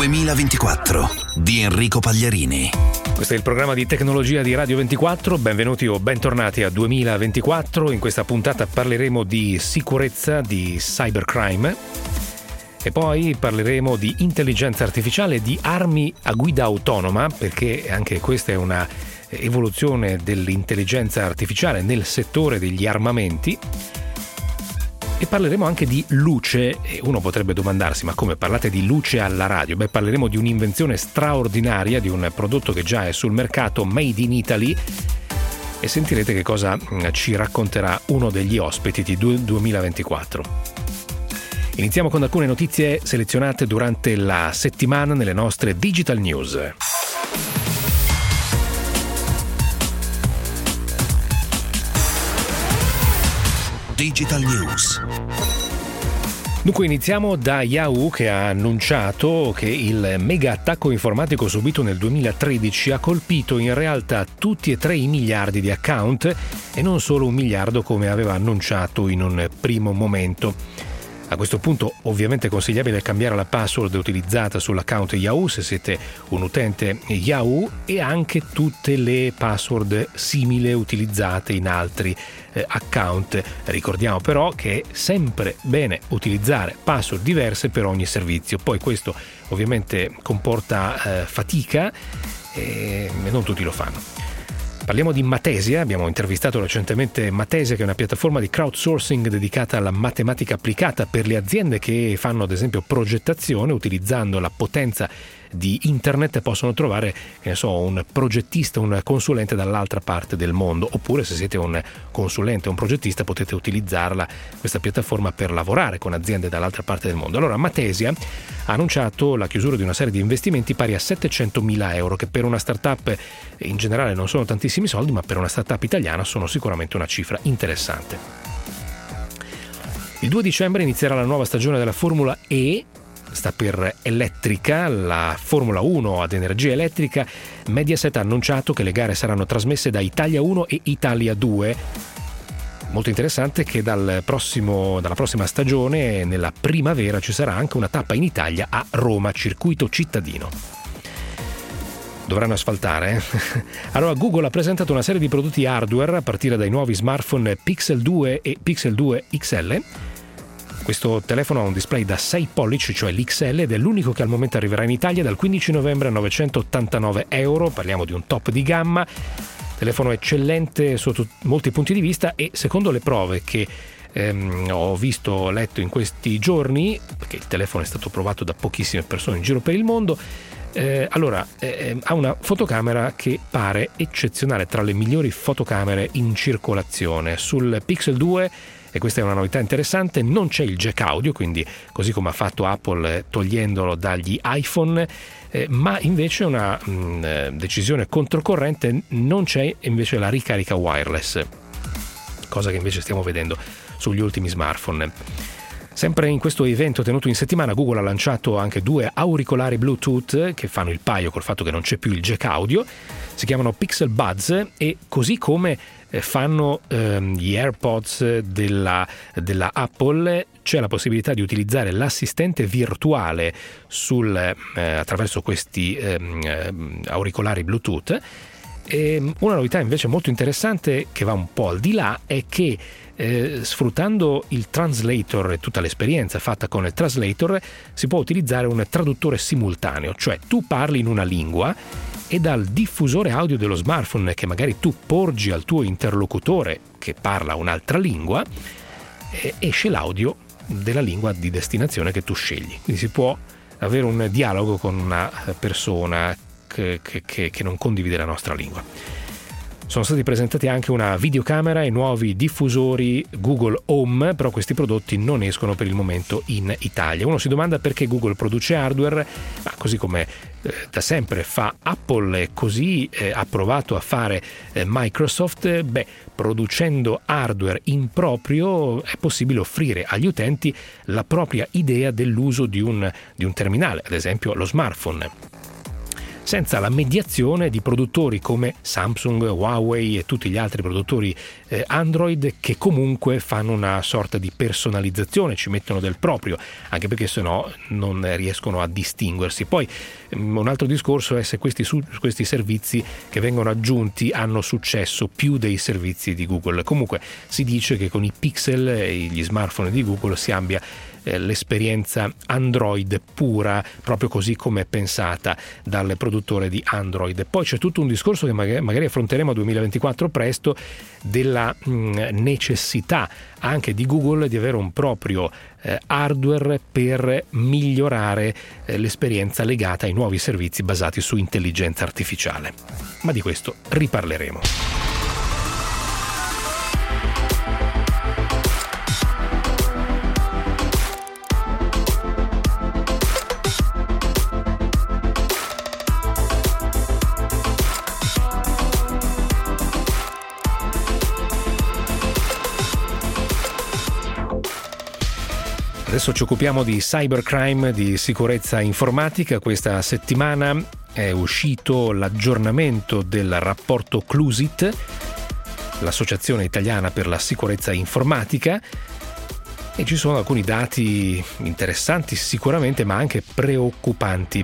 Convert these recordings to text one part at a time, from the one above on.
2024 di Enrico Pagliarini. Questo è il programma di tecnologia di Radio 24, benvenuti o bentornati a 2024. In questa puntata parleremo di sicurezza, di cybercrime e poi parleremo di intelligenza artificiale, di armi a guida autonoma, perché anche questa è una evoluzione dell'intelligenza artificiale nel settore degli armamenti. E parleremo anche di luce, e uno potrebbe domandarsi: ma come parlate di luce alla radio? Beh, parleremo di un'invenzione straordinaria, di un prodotto che già è sul mercato, made in Italy, e sentirete che cosa ci racconterà uno degli ospiti di 2024. Iniziamo con alcune notizie selezionate durante la settimana nelle nostre Digital News. Digital News. Dunque iniziamo da Yahoo, che ha annunciato che il mega attacco informatico subito nel 2013 ha colpito in realtà tutti e 3 i miliardi di account e non solo 1 miliardo come aveva annunciato in un primo momento. A questo punto ovviamente è consigliabile cambiare la password utilizzata sull'account Yahoo se siete un utente Yahoo, e anche tutte le password simili utilizzate in altri account. Ricordiamo però che è sempre bene utilizzare password diverse per ogni servizio. Poi questo ovviamente comporta fatica e non tutti lo fanno. Parliamo di Matesia, abbiamo intervistato recentemente Matesia, che è una piattaforma di crowdsourcing dedicata alla matematica applicata per le aziende che fanno ad esempio progettazione. Utilizzando la potenza di internet possono trovare, che ne so, un progettista, un consulente dall'altra parte del mondo, oppure se siete un consulente o un progettista potete utilizzarla, questa piattaforma, per lavorare con aziende dall'altra parte del mondo. Allora Matesia ha annunciato la chiusura di una serie di investimenti pari a 700.000 euro, che per una startup in generale non sono tantissimi soldi, ma per una startup italiana sono sicuramente una cifra interessante. Il 2 dicembre inizierà la nuova stagione della Formula E, sta per elettrica, la Formula 1 ad energia elettrica. Mediaset ha annunciato che le gare saranno trasmesse da Italia 1 e Italia 2. Molto interessante che dalla prossima stagione, nella primavera, ci sarà anche una tappa in Italia a Roma, circuito cittadino. Dovranno asfaltare, Allora Google ha presentato una serie di prodotti hardware a partire dai nuovi smartphone Pixel 2 e Pixel 2 XL. Questo telefono ha un display da 6 pollici, cioè l'XL, ed è l'unico che al momento arriverà in Italia dal 15 novembre a 989 euro. Parliamo di un top di gamma, telefono eccellente sotto molti punti di vista, e secondo le prove che ho letto in questi giorni, perché il telefono è stato provato da pochissime persone in giro per il mondo, ha una fotocamera che pare eccezionale, tra le migliori fotocamere in circolazione. Sul Pixel 2, e questa è una novità interessante, non c'è il jack audio, quindi così come ha fatto Apple togliendolo dagli iPhone, ma invece una decisione controcorrente: non c'è invece la ricarica wireless, cosa che invece stiamo vedendo sugli ultimi smartphone. Sempre in questo evento tenuto in settimana, Google ha lanciato anche 2 auricolari Bluetooth che fanno il paio col fatto che non c'è più il jack audio. Si chiamano Pixel Buds, e così come fanno gli AirPods della Apple, c'è la possibilità di utilizzare l'assistente virtuale attraverso questi auricolari Bluetooth. E una novità invece molto interessante, che va un po' al di là, è che sfruttando il translator e tutta l'esperienza fatta con il translator, si può utilizzare un traduttore simultaneo, cioè tu parli in una lingua e dal diffusore audio dello smartphone, che magari tu porgi al tuo interlocutore che parla un'altra lingua, esce l'audio della lingua di destinazione che tu scegli. Quindi si può avere un dialogo con una persona che non condivide la nostra lingua. Sono stati presentati anche una videocamera e nuovi diffusori Google Home, però questi prodotti non escono per il momento in Italia. Uno si domanda perché Google produce hardware, ma così come da sempre fa Apple e così ha provato a fare Microsoft. Producendo hardware in proprio è possibile offrire agli utenti la propria idea dell'uso di un terminale, ad esempio lo smartphone. senza la mediazione di produttori come Samsung, Huawei e tutti gli altri produttori Android, che comunque fanno una sorta di personalizzazione, ci mettono del proprio, anche perché sennò non riescono a distinguersi. Poi un altro discorso è se questi servizi che vengono aggiunti hanno successo più dei servizi di Google. Comunque si dice che con i Pixel e gli smartphone di Google si abbia l'esperienza Android pura, proprio così come è pensata dal produttore di Android. Poi c'è tutto un discorso che magari affronteremo a 2024 presto, della necessità anche di Google di avere un proprio hardware per migliorare l'esperienza legata ai nuovi servizi basati su intelligenza artificiale. Ma di questo riparleremo. Adesso ci occupiamo di cybercrime, di sicurezza informatica. Questa settimana è uscito l'aggiornamento del rapporto Clusit, l'Associazione Italiana per la Sicurezza Informatica, e ci sono alcuni dati interessanti sicuramente, ma anche preoccupanti.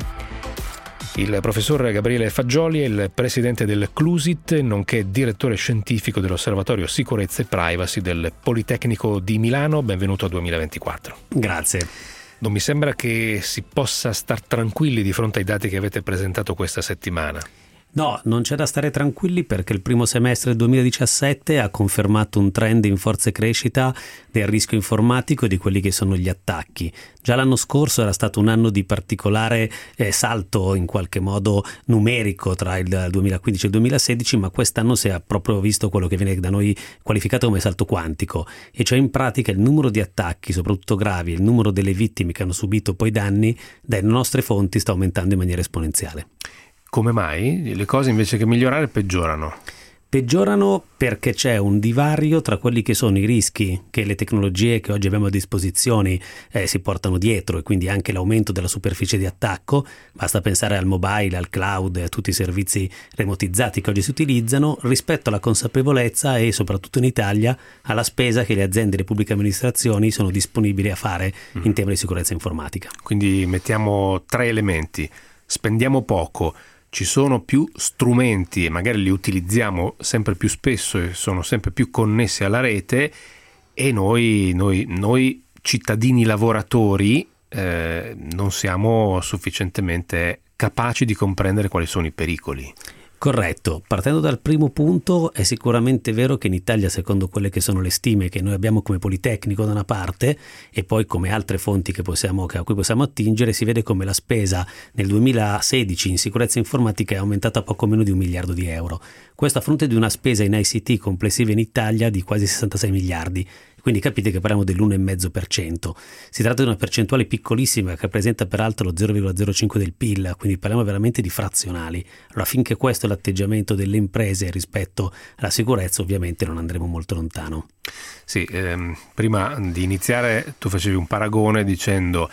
Il professor Gabriele Fagioli è il presidente del Clusit, nonché direttore scientifico dell'Osservatorio Sicurezza e Privacy del Politecnico di Milano. Benvenuto a 2024. Grazie. Non mi sembra che si possa star tranquilli di fronte ai dati che avete presentato questa settimana. No, non c'è da stare tranquilli, perché il primo semestre del 2017 ha confermato un trend in forte crescita del rischio informatico e di quelli che sono gli attacchi. Già l'anno scorso era stato un anno di particolare salto in qualche modo numerico tra il 2015 e il 2016, ma quest'anno si è proprio visto quello che viene da noi qualificato come salto quantico, e cioè in pratica il numero di attacchi, soprattutto gravi, il numero delle vittime che hanno subito poi danni dalle nostre fonti sta aumentando in maniera esponenziale. Come mai le cose invece che migliorare peggiorano? Peggiorano perché c'è un divario tra quelli che sono i rischi che le tecnologie che oggi abbiamo a disposizione si portano dietro, e quindi anche l'aumento della superficie di attacco. Basta pensare al mobile, al cloud, a tutti i servizi remotizzati che oggi si utilizzano, rispetto alla consapevolezza e soprattutto in Italia alla spesa che le aziende e le pubbliche amministrazioni sono disponibili a fare in tema di sicurezza informatica. Quindi mettiamo 3 elementi: spendiamo poco, ci sono più strumenti e magari li utilizziamo sempre più spesso e sono sempre più connessi alla rete, e noi cittadini lavoratori non siamo sufficientemente capaci di comprendere quali sono i pericoli. Corretto. Partendo dal primo punto, è sicuramente vero che in Italia, secondo quelle che sono le stime che noi abbiamo come Politecnico da una parte e poi come altre fonti a cui possiamo attingere, si vede come la spesa nel 2016 in sicurezza informatica è aumentata a poco meno di 1 miliardo di euro. Questo a fronte di una spesa in ICT complessiva in Italia di quasi 66 miliardi. Quindi capite che parliamo dell'1,5%. Si tratta di una percentuale piccolissima che rappresenta peraltro lo 0,05 del PIL, quindi parliamo veramente di frazionali. Allora, finché questo è l'atteggiamento delle imprese rispetto alla sicurezza, ovviamente non andremo molto lontano. Sì, prima di iniziare tu facevi un paragone dicendo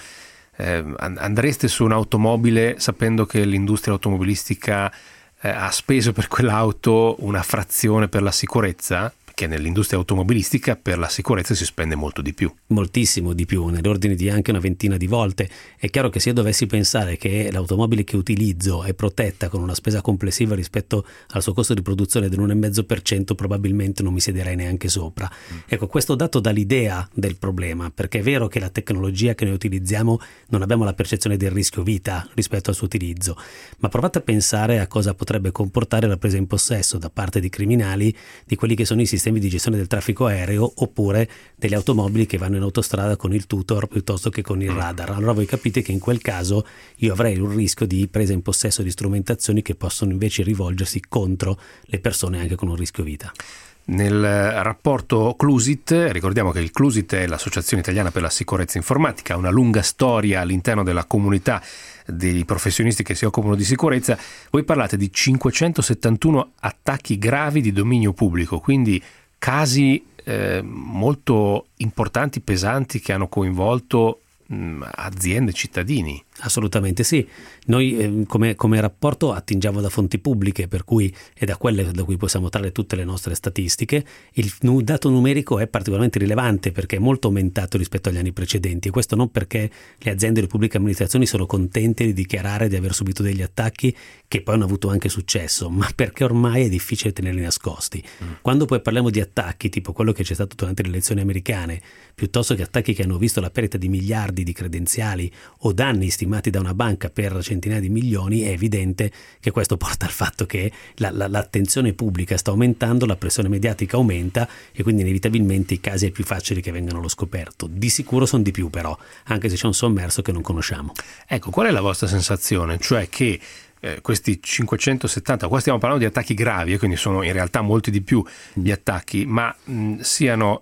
andreste su un'automobile sapendo che l'industria automobilistica ha speso per quell'auto una frazione per la sicurezza? Che nell'industria automobilistica per la sicurezza si spende molto di più. Moltissimo di più, nell'ordine di anche una ventina di volte. È chiaro che se io dovessi pensare che l'automobile che utilizzo è protetta con una spesa complessiva rispetto al suo costo di produzione dell'1,5%, probabilmente non mi siederei neanche sopra. Ecco, questo dato dà l'idea del problema, perché è vero che la tecnologia che noi utilizziamo non abbiamo la percezione del rischio vita rispetto al suo utilizzo, ma provate a pensare a cosa potrebbe comportare la presa in possesso da parte di criminali di quelli che sono i sistemi di gestione del traffico aereo, oppure delle automobili che vanno in autostrada con il tutor piuttosto che con il radar. Allora voi capite che in quel caso io avrei un rischio di presa in possesso di strumentazioni che possono invece rivolgersi contro le persone anche con un rischio vita. Nel rapporto Clusit, ricordiamo che il Clusit è l'Associazione Italiana per la Sicurezza Informatica, ha una lunga storia all'interno della comunità dei professionisti che si occupano di sicurezza. Voi parlate di 571 attacchi gravi di dominio pubblico, quindi casi molto importanti, pesanti, che hanno coinvolto aziende, cittadini. Assolutamente sì. Noi come rapporto attingiamo da fonti pubbliche, per cui è da quelle da cui possiamo trarre tutte le nostre statistiche. Il dato numerico è particolarmente rilevante perché è molto aumentato rispetto agli anni precedenti, e questo non perché le aziende e le pubbliche amministrazioni sono contente di dichiarare di aver subito degli attacchi che poi hanno avuto anche successo, ma perché ormai è difficile tenerli nascosti. Quando poi parliamo di attacchi tipo quello che c'è stato durante le elezioni americane, piuttosto che attacchi che hanno visto la perdita di miliardi di credenziali o danni stimati da una banca per centinaia di milioni, è evidente che questo porta al fatto che l'attenzione pubblica sta aumentando, la pressione mediatica aumenta e quindi inevitabilmente i casi è più facile che vengano allo scoperto. Di sicuro sono di più però, anche se c'è un sommerso che non conosciamo. Ecco, qual è la vostra sensazione? Cioè che questi 570, qua stiamo parlando di attacchi gravi, quindi sono in realtà molti di più gli attacchi, ma siano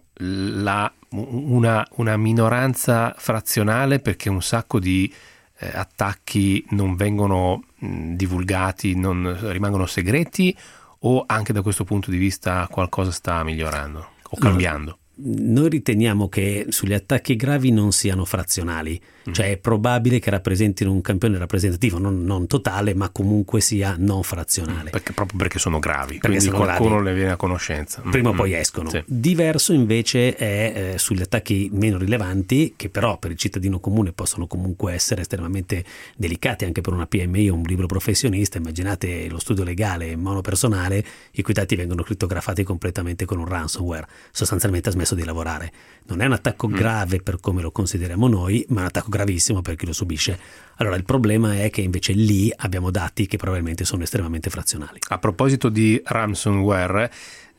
una minoranza frazionale perché un sacco di attacchi non vengono divulgati, rimangono segreti, o anche da questo punto di vista qualcosa sta migliorando o cambiando? Noi riteniamo che sugli attacchi gravi non siano frazionali, cioè è probabile che rappresentino un campione rappresentativo, non totale, ma comunque sia non frazionale. Proprio perché sono gravi, perché quindi qualcuno gravi. ne viene a conoscenza. Prima o poi escono. Sì. Diverso invece è sugli attacchi meno rilevanti, che però per il cittadino comune possono comunque essere estremamente delicati, anche per una PMI o un libero professionista. Immaginate lo studio legale monopersonale i cui dati vengono crittografati completamente con un ransomware, sostanzialmente ha smesso di lavorare. Non è un attacco grave per come lo consideriamo noi, ma è un attacco gravissimo per chi lo subisce. Allora il problema è che invece lì abbiamo dati che probabilmente sono estremamente frazionali. A proposito di ransomware,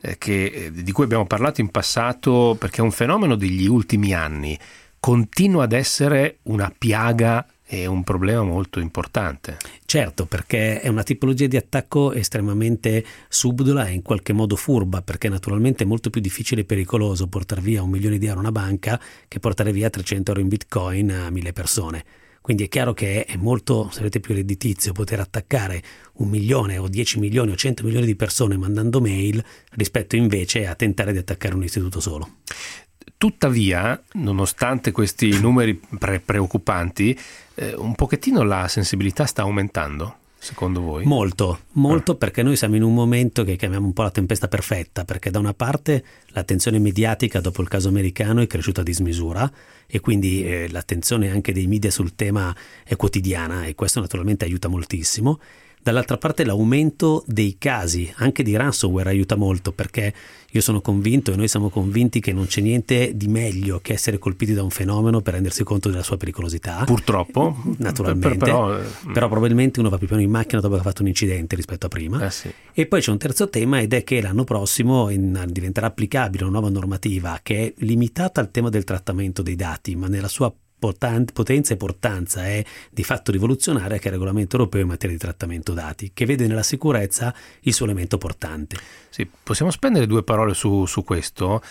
di cui abbiamo parlato in passato, perché è un fenomeno degli ultimi anni, continua ad essere una piaga e un problema molto importante. Certo, perché è una tipologia di attacco estremamente subdola e in qualche modo furba, perché naturalmente è molto più difficile e pericoloso portare via 1 milione di euro a una banca che portare via 300 euro in bitcoin a 1000 persone. Quindi è chiaro che è molto, se avete più redditizio, poter attaccare 1 milione o 10 milioni o 100 milioni di persone mandando mail rispetto invece a tentare di attaccare un istituto solo. Tuttavia, nonostante questi numeri preoccupanti, un pochettino la sensibilità sta aumentando, secondo voi? Molto, perché noi siamo in un momento che chiamiamo un po' la tempesta perfetta, perché da una parte l'attenzione mediatica dopo il caso americano è cresciuta a dismisura e quindi l'attenzione anche dei media sul tema è quotidiana e questo naturalmente aiuta moltissimo. Dall'altra parte l'aumento dei casi anche di ransomware aiuta molto, perché io sono convinto e noi siamo convinti che non c'è niente di meglio che essere colpiti da un fenomeno per rendersi conto della sua pericolosità. Purtroppo. Naturalmente. Però probabilmente uno va più piano in macchina dopo che ha fatto un incidente rispetto a prima. Sì. E poi c'è un terzo tema, ed è che l'anno prossimo diventerà applicabile una nuova normativa che è limitata al tema del trattamento dei dati, ma nella sua potenza e portanza è di fatto rivoluzionaria, che è il regolamento europeo in materia di trattamento dati, che vede nella sicurezza il suo elemento portante. Sì, possiamo spendere 2 parole su questo.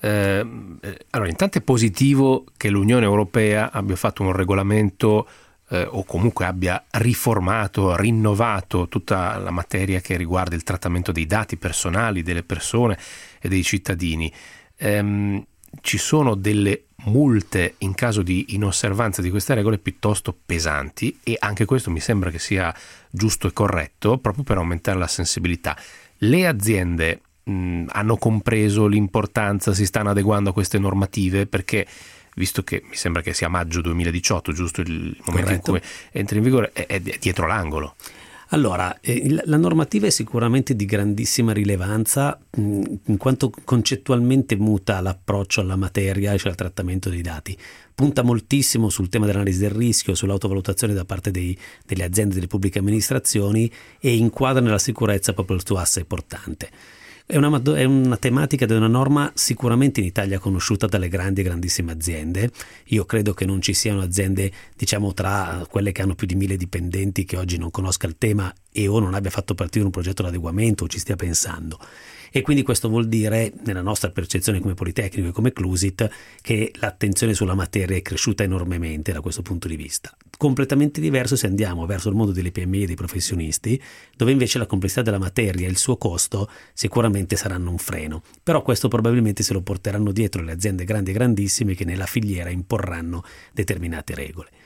Allora, intanto è positivo che l'Unione Europea abbia fatto un regolamento o comunque abbia riformato, rinnovato tutta la materia che riguarda il trattamento dei dati personali delle persone e dei cittadini. Ci sono delle multe in caso di inosservanza di queste regole piuttosto pesanti, e anche questo mi sembra che sia giusto e corretto proprio per aumentare la sensibilità. Le aziende hanno compreso l'importanza, si stanno adeguando a queste normative, perché visto che mi sembra che sia maggio 2018, giusto il momento in cui entra in vigore, è dietro l'angolo. Allora, la normativa è sicuramente di grandissima rilevanza in quanto concettualmente muta l'approccio alla materia, cioè al trattamento dei dati. Punta moltissimo sul tema dell'analisi del rischio, sull'autovalutazione da parte delle aziende e delle pubbliche amministrazioni, e inquadra nella sicurezza proprio il suo asse portante. È una tematica ed è una norma sicuramente in Italia conosciuta dalle grandi e grandissime aziende. Io credo che non ci siano aziende, diciamo, tra quelle che hanno più di 1000 dipendenti che oggi non conosca il tema e o non abbia fatto partire un progetto di adeguamento o ci stia pensando. E quindi questo vuol dire, nella nostra percezione come Politecnico e come Clusit, che l'attenzione sulla materia è cresciuta enormemente da questo punto di vista. Completamente diverso se andiamo verso il mondo delle PMI e dei professionisti, dove invece la complessità della materia e il suo costo sicuramente saranno un freno. Però questo probabilmente se lo porteranno dietro le aziende grandi e grandissime che nella filiera imporranno determinate regole.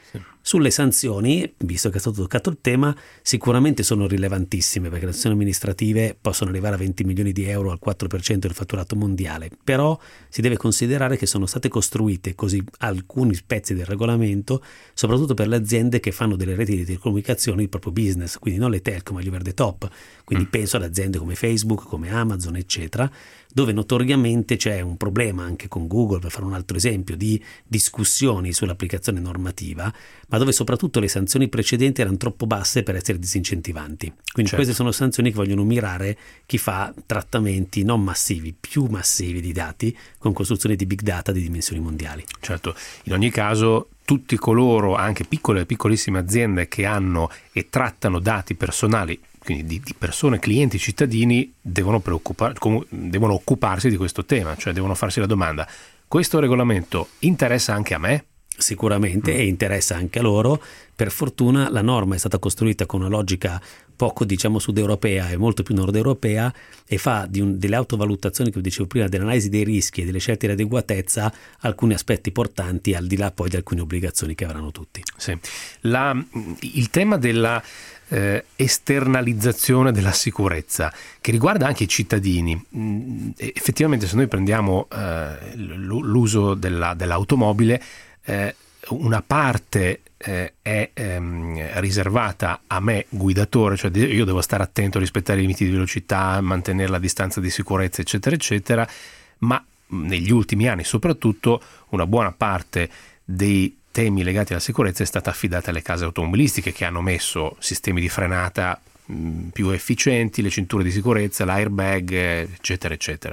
Sì. Sulle sanzioni, visto che è stato toccato il tema, sicuramente sono rilevantissime, perché le sanzioni amministrative possono arrivare a 20 milioni di euro, al 4% del fatturato mondiale, però si deve considerare che sono state costruite così alcuni pezzi del regolamento, soprattutto per le aziende che fanno delle reti di telecomunicazioni il proprio business, quindi non le telco ma gli over the top, quindi penso ad aziende come Facebook, come Amazon, eccetera, dove notoriamente c'è un problema anche con Google, per fare un altro esempio, di discussioni sull'applicazione normativa, ma dove soprattutto le sanzioni precedenti erano troppo basse per essere disincentivanti. Quindi queste sono sanzioni che vogliono mirare chi fa trattamenti non massivi, più massivi di dati, con costruzione di big data di dimensioni mondiali. Certo, in ogni caso tutti coloro, anche piccole e piccolissime aziende che hanno e trattano dati personali, quindi di persone, clienti, cittadini, devono occuparsi di questo tema, cioè devono farsi la domanda: questo regolamento interessa anche a me? Sicuramente, e interessa anche a loro. Per fortuna la norma è stata costruita con una logica poco sud-europea e molto più nord-europea, e fa delle autovalutazioni, che vi dicevo prima, dell'analisi dei rischi e delle scelte di adeguatezza, alcuni aspetti portanti, al di là poi di alcune obbligazioni che avranno tutti. Sì. Il tema della esternalizzazione della sicurezza, che riguarda anche i cittadini. Effettivamente, se noi prendiamo l'uso dell'automobile, una parte è riservata a me guidatore, cioè io devo stare attento a rispettare i limiti di velocità, mantenere la distanza di sicurezza, eccetera eccetera, ma negli ultimi anni soprattutto una buona parte dei temi legati alla sicurezza è stata affidata alle case automobilistiche, che hanno messo sistemi di frenata più efficienti, le cinture di sicurezza, l'airbag, eccetera eccetera.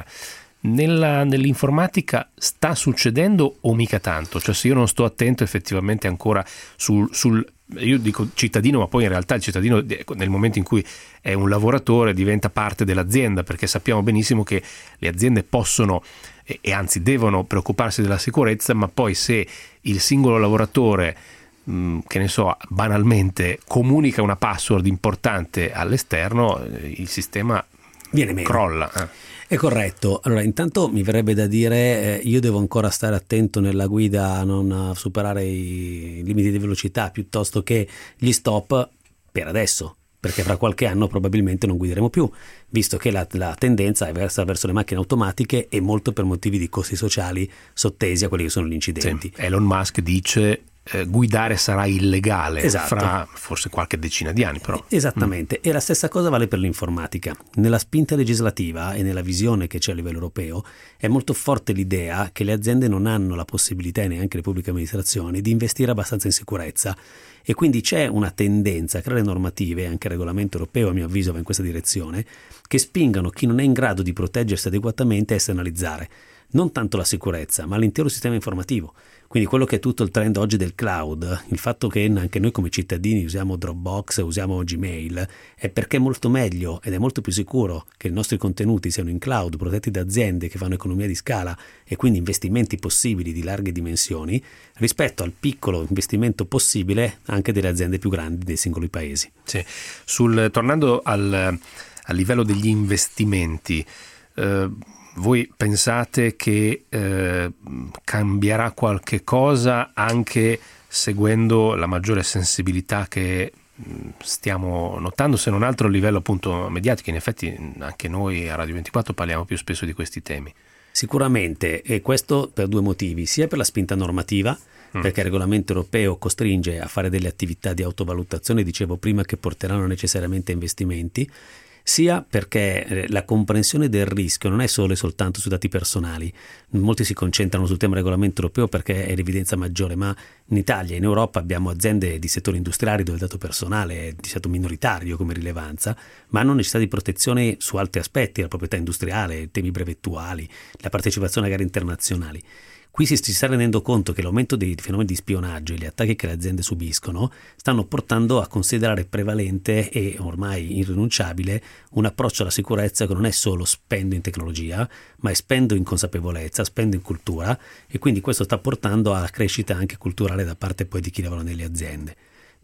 Nell'informatica sta succedendo o mica tanto? Cioè, se io non sto attento effettivamente ancora sul io dico cittadino, ma poi in realtà il cittadino, nel momento in cui è un lavoratore, diventa parte dell'azienda, perché sappiamo benissimo che le aziende possono e anzi devono preoccuparsi della sicurezza, ma poi se il singolo lavoratore, che ne so, banalmente comunica una password importante all'esterno, il sistema viene meno, crolla. È corretto. Allora, intanto mi verrebbe da dire io devo ancora stare attento nella guida a non superare i limiti di velocità, piuttosto che gli stop, per adesso, perché fra qualche anno probabilmente non guideremo più, visto che la tendenza è verso le macchine automatiche, e molto per motivi di costi sociali sottesi a quelli che sono gli incidenti. Sì. Elon Musk dice guidare sarà illegale, esatto, fra forse qualche decina di anni, però. Esattamente. E la stessa cosa vale per l'informatica. Nella spinta legislativa e nella visione che c'è a livello europeo è molto forte l'idea che le aziende non hanno la possibilità, e neanche le pubbliche amministrazioni, di investire abbastanza in sicurezza, e quindi c'è una tendenza a creare normative, anche il regolamento europeo a mio avviso va in questa direzione, che spingano chi non è in grado di proteggersi adeguatamente a esternalizzare non tanto la sicurezza, ma l'intero sistema informativo. Quindi quello che è tutto il trend oggi del cloud, il fatto che anche noi come cittadini usiamo Dropbox, usiamo Gmail, è perché è molto meglio ed è molto più sicuro che i nostri contenuti siano in cloud, protetti da aziende che fanno economia di scala e quindi investimenti possibili di larghe dimensioni, rispetto al piccolo investimento possibile anche delle aziende più grandi dei singoli paesi. Sì. Tornando al livello degli investimenti, voi pensate che cambierà qualche cosa anche seguendo la maggiore sensibilità che stiamo notando, se non altro a livello appunto mediatico? In effetti anche noi a Radio 24 parliamo più spesso di questi temi. Sicuramente, e questo per due motivi: sia per la spinta normativa, perché il regolamento europeo costringe a fare delle attività di autovalutazione, dicevo prima, che porteranno necessariamente a investimenti, sia perché la comprensione del rischio non è solo e soltanto sui dati personali. Molti si concentrano sul tema regolamento europeo perché è l'evidenza maggiore, ma in Italia e in Europa abbiamo aziende di settori industriali dove il dato personale è di stato minoritario come rilevanza, ma hanno necessità di protezione su altri aspetti, la proprietà industriale, temi brevettuali, la partecipazione a gare internazionali. Qui si sta rendendo conto che l'aumento dei fenomeni di spionaggio e gli attacchi che le aziende subiscono stanno portando a considerare prevalente e ormai irrinunciabile un approccio alla sicurezza che non è solo spendo in tecnologia, ma è spendo in consapevolezza, spendo in cultura, e quindi questo sta portando a crescita anche culturale da parte poi di chi lavora nelle aziende.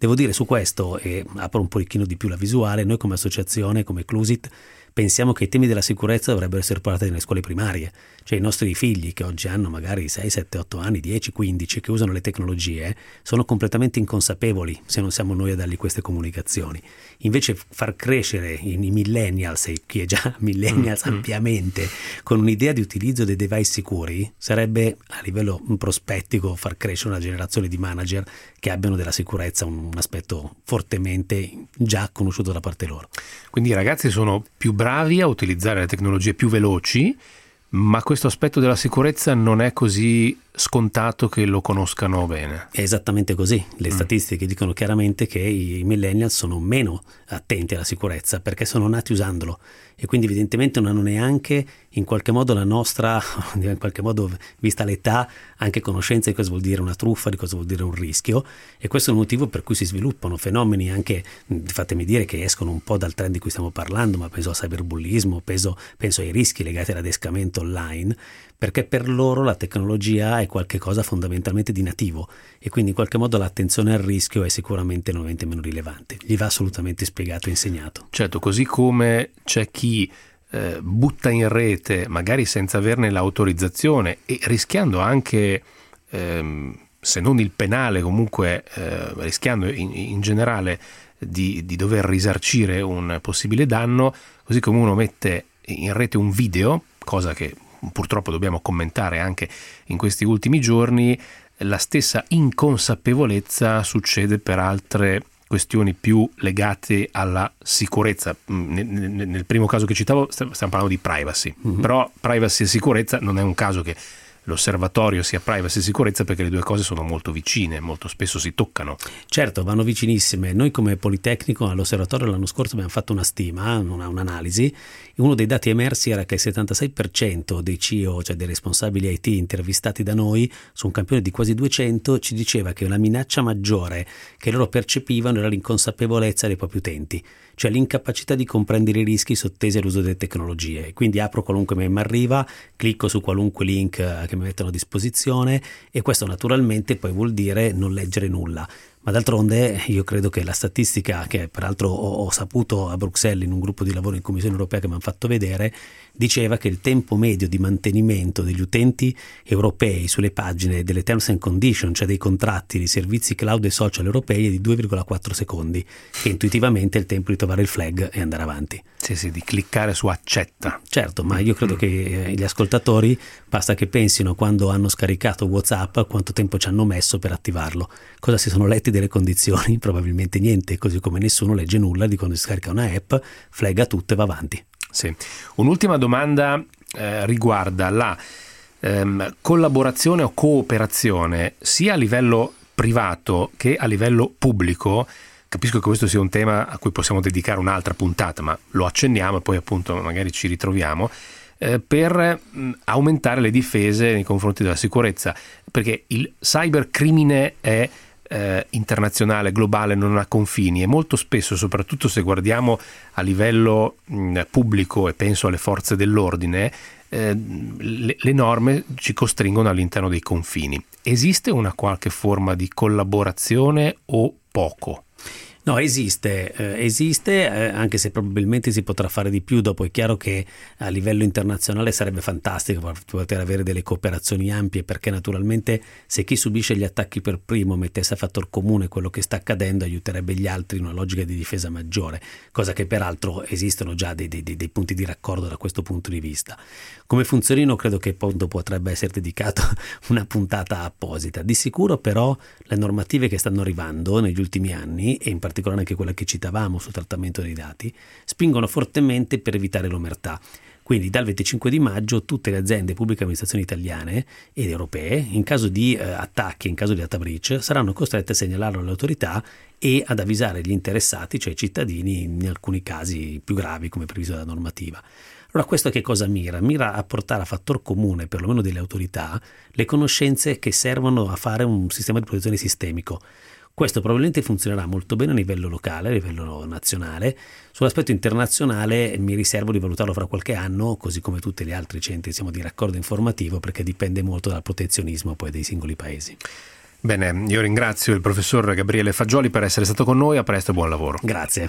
Devo dire su questo, e apro un pochino di più la visuale, noi come associazione, come Clusit, pensiamo che i temi della sicurezza dovrebbero essere portati nelle scuole primarie, cioè i nostri figli che oggi hanno magari 6, 7, 8 anni, 10, 15, che usano le tecnologie, sono completamente inconsapevoli se non siamo noi a dargli queste comunicazioni. Invece far crescere i millennials e chi è già millennials ampiamente con un'idea di utilizzo dei device sicuri sarebbe a livello prospettico far crescere una generazione di manager che abbiano della sicurezza un aspetto fortemente già conosciuto da parte loro. Quindi i ragazzi sono più bravi a utilizzare le tecnologie più veloci, ma questo aspetto della sicurezza non è così scontato che lo conoscano bene. È esattamente così. Le statistiche dicono chiaramente che i millennials sono meno attenti alla sicurezza perché sono nati usandolo e quindi evidentemente non hanno neanche in qualche modo la nostra, in qualche modo vista l'età, anche conoscenza di cosa vuol dire una truffa, di cosa vuol dire un rischio, e questo è il motivo per cui si sviluppano fenomeni anche, fatemi dire, che escono un po' dal trend di cui stiamo parlando, ma penso al cyberbullismo, penso ai rischi legati all'adescamento online, perché per loro la tecnologia è qualcosa fondamentalmente di nativo e quindi in qualche modo l'attenzione al rischio è sicuramente nuovamente meno rilevante. Gli va assolutamente spiegato e insegnato. Certo, così come c'è chi butta in rete magari senza averne l'autorizzazione e rischiando anche, se non il penale, comunque rischiando in generale di dover risarcire un possibile danno, così come uno mette in rete un video, cosa che purtroppo dobbiamo commentare anche in questi ultimi giorni, la stessa inconsapevolezza succede per altre questioni più legate alla sicurezza. Nel primo caso che citavo stiamo parlando di privacy, però privacy e sicurezza non è un caso che l'osservatorio sia privacy e sicurezza, perché le due cose sono molto vicine, molto spesso si toccano. Certo, vanno vicinissime. Noi come Politecnico all'osservatorio l'anno scorso abbiamo fatto una stima, un'analisi. Uno dei dati emersi era che il 76% dei CEO, cioè dei responsabili IT intervistati da noi su un campione di quasi 200, ci diceva che la minaccia maggiore che loro percepivano era l'inconsapevolezza dei propri utenti, cioè l'incapacità di comprendere i rischi sottesi all'uso delle tecnologie. Quindi apro qualunque mail mi arriva, clicco su qualunque link che mi mettono a disposizione e questo naturalmente poi vuol dire non leggere nulla. Ma d'altronde io credo che la statistica, che peraltro ho saputo a Bruxelles in un gruppo di lavoro in Commissione Europea che mi hanno fatto vedere, diceva che il tempo medio di mantenimento degli utenti europei sulle pagine delle terms and conditions, cioè dei contratti di servizi cloud e social europei, è di 2,4 secondi, che intuitivamente è il tempo di trovare il flag e andare avanti. Sì, di cliccare su accetta. Certo, ma io credo che gli ascoltatori basta che pensino quando hanno scaricato WhatsApp quanto tempo ci hanno messo per attivarlo, cosa si sono letti delle condizioni, probabilmente niente, così come nessuno legge nulla di quando si scarica una app, flaga tutto e va avanti. Sì. Un'ultima domanda riguarda la collaborazione o cooperazione sia a livello privato che a livello pubblico. Capisco che questo sia un tema a cui possiamo dedicare un'altra puntata, ma lo accenniamo e poi appunto magari ci ritroviamo, per aumentare le difese nei confronti della sicurezza, perché il cybercrimine è internazionale, globale, non ha confini e molto spesso, soprattutto se guardiamo a livello pubblico e penso alle forze dell'ordine, le norme ci costringono all'interno dei confini. Esiste una qualche forma di collaborazione o poco? No, esiste, anche se probabilmente si potrà fare di più dopo. È chiaro che a livello internazionale sarebbe fantastico poter avere delle cooperazioni ampie, perché naturalmente se chi subisce gli attacchi per primo mettesse a fattor comune quello che sta accadendo aiuterebbe gli altri in una logica di difesa maggiore, cosa che peraltro esistono già dei punti di raccordo da questo punto di vista. Come funzionino credo che potrebbe essere dedicato una puntata apposita. Di sicuro però le normative che stanno arrivando negli ultimi anni, e in particolare anche quella che citavamo sul trattamento dei dati, spingono fortemente per evitare l'omertà. Quindi dal 25 di maggio tutte le aziende pubbliche amministrazioni italiane ed europee, in caso di attacchi, in caso di data breach, saranno costrette a segnalarlo alle autorità e ad avvisare gli interessati, cioè i cittadini, in alcuni casi più gravi come previsto dalla normativa. Allora questo che cosa mira? Mira a portare a fattor comune, perlomeno delle autorità, le conoscenze che servono a fare un sistema di protezione sistemico. Questo probabilmente funzionerà molto bene a livello locale, a livello nazionale. Sull'aspetto internazionale mi riservo di valutarlo fra qualche anno, così come tutti gli altri centri di raccordo informativo, perché dipende molto dal protezionismo poi dei singoli paesi. Bene, io ringrazio il professor Gabriele Fagioli per essere stato con noi, a presto e buon lavoro. Grazie.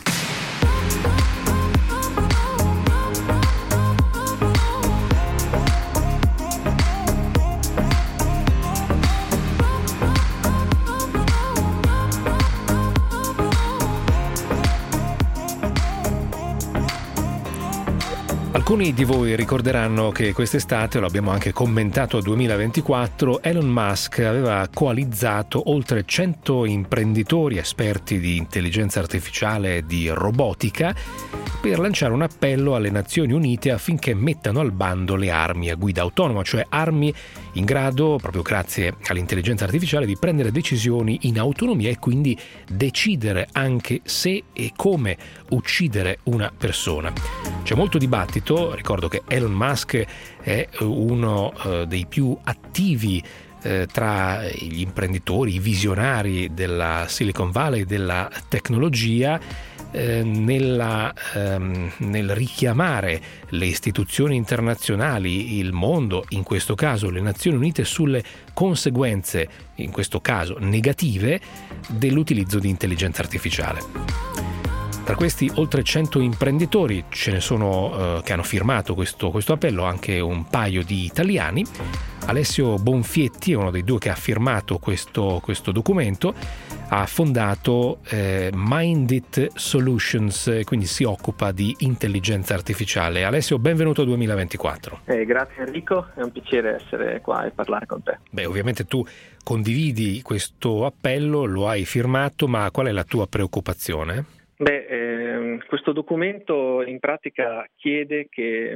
Alcuni di voi ricorderanno che quest'estate, lo abbiamo anche commentato a 2024, Elon Musk aveva coalizzato oltre 100 imprenditori esperti di intelligenza artificiale e di robotica per lanciare un appello alle Nazioni Unite affinché mettano al bando le armi a guida autonoma, cioè armi in grado, proprio grazie all'intelligenza artificiale, di prendere decisioni in autonomia e quindi decidere anche se e come uccidere una persona. C'è molto dibattito, ricordo che Elon Musk è uno dei più attivi tra gli imprenditori, i visionari della Silicon Valley, della tecnologia, nel richiamare le istituzioni internazionali, il mondo, in questo caso le Nazioni Unite, sulle conseguenze, in questo caso negative, dell'utilizzo di intelligenza artificiale. Tra questi oltre 100 imprenditori ce ne sono che hanno firmato questo appello anche un paio di italiani. Alessio Bonfietti è uno dei due che ha firmato questo documento, ha fondato Mindit Solutions, quindi si occupa di intelligenza artificiale. Alessio, benvenuto a 2024. Grazie Enrico, è un piacere essere qua e parlare con te. Beh, ovviamente tu condividi questo appello, lo hai firmato, ma qual è la tua preoccupazione? Questo documento in pratica chiede che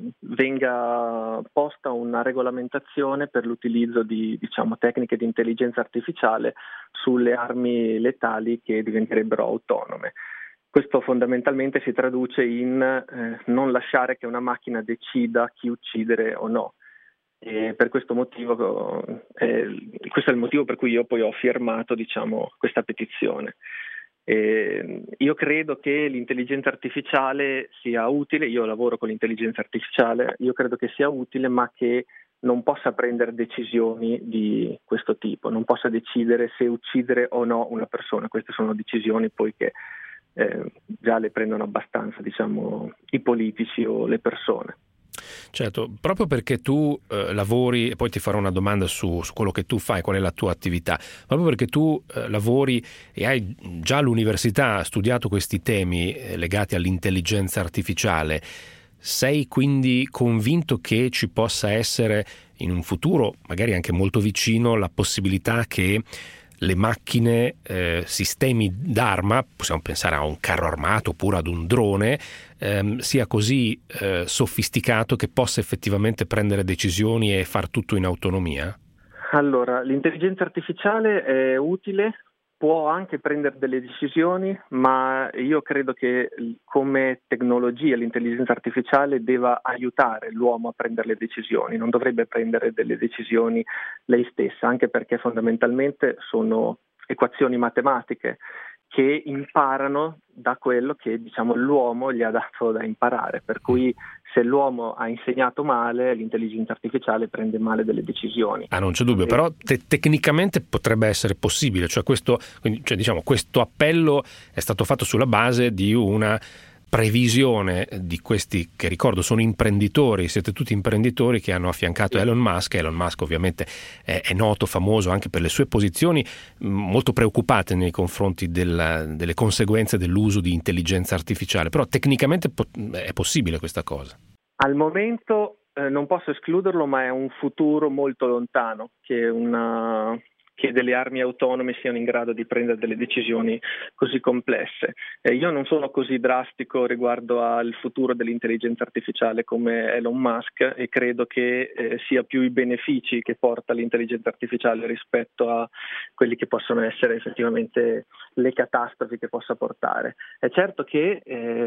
venga posta una regolamentazione per l'utilizzo di tecniche di intelligenza artificiale sulle armi letali che diventerebbero autonome. Questo fondamentalmente si traduce in non lasciare che una macchina decida chi uccidere o no. E per questo motivo, questo è il motivo per cui io poi ho firmato questa petizione. Io credo che l'intelligenza artificiale sia utile, io lavoro con l'intelligenza artificiale, io credo che sia utile, ma che non possa prendere decisioni di questo tipo, non possa decidere se uccidere o no una persona. Queste sono decisioni poi che già le prendono abbastanza i politici o le persone. Certo, proprio perché tu lavori, e poi ti farò una domanda su quello che tu fai, qual è la tua attività, proprio perché tu lavori e hai già all'università studiato questi temi legati all'intelligenza artificiale, sei quindi convinto che ci possa essere in un futuro, magari anche molto vicino, la possibilità che le macchine, sistemi d'arma, possiamo pensare a un carro armato oppure ad un drone, sia così sofisticato che possa effettivamente prendere decisioni e far tutto in autonomia? Allora, l'intelligenza artificiale è utile, può anche prendere delle decisioni, ma io credo che come tecnologia l'intelligenza artificiale debba aiutare l'uomo a prendere le decisioni, non dovrebbe prendere delle decisioni lei stessa, anche perché fondamentalmente sono equazioni matematiche che imparano da quello che l'uomo gli ha dato da imparare, per cui se l'uomo ha insegnato male, l'intelligenza artificiale prende male delle decisioni. Non c'è dubbio, però tecnicamente potrebbe essere possibile, questo appello è stato fatto sulla base di una previsione di questi che, ricordo, sono imprenditori, siete tutti imprenditori che hanno affiancato Elon Musk. Elon Musk ovviamente è noto, famoso anche per le sue posizioni molto preoccupate nei confronti delle conseguenze dell'uso di intelligenza artificiale, però tecnicamente è possibile questa cosa? Al momento non posso escluderlo, ma è un futuro molto lontano che delle armi autonome siano in grado di prendere delle decisioni così complesse. Io non sono così drastico riguardo al futuro dell'intelligenza artificiale come Elon Musk e credo che sia più i benefici che porta l'intelligenza artificiale rispetto a quelli che possono essere effettivamente le catastrofi che possa portare. È certo che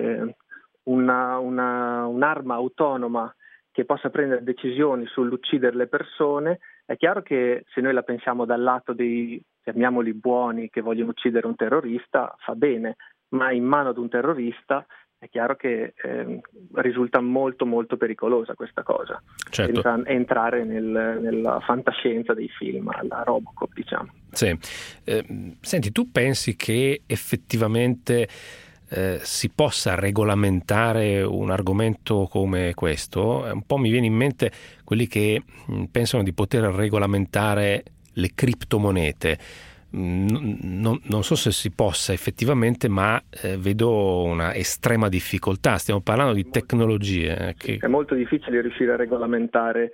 un'arma autonoma che possa prendere decisioni sull'uccidere le persone, è chiaro che se noi la pensiamo dal lato dei, chiamiamoli buoni, che vogliono uccidere un terrorista, fa bene, ma in mano ad un terrorista è chiaro che risulta molto molto pericolosa questa cosa. Certo. Entrare nella fantascienza dei film, alla Robocop, diciamo. Sì. Senti, tu pensi che effettivamente si possa regolamentare un argomento come questo? Un po' mi viene in mente quelli che pensano di poter regolamentare le criptomonete. Non so se si possa effettivamente, ma vedo una estrema difficoltà. Stiamo parlando di tecnologie È molto difficile riuscire a regolamentare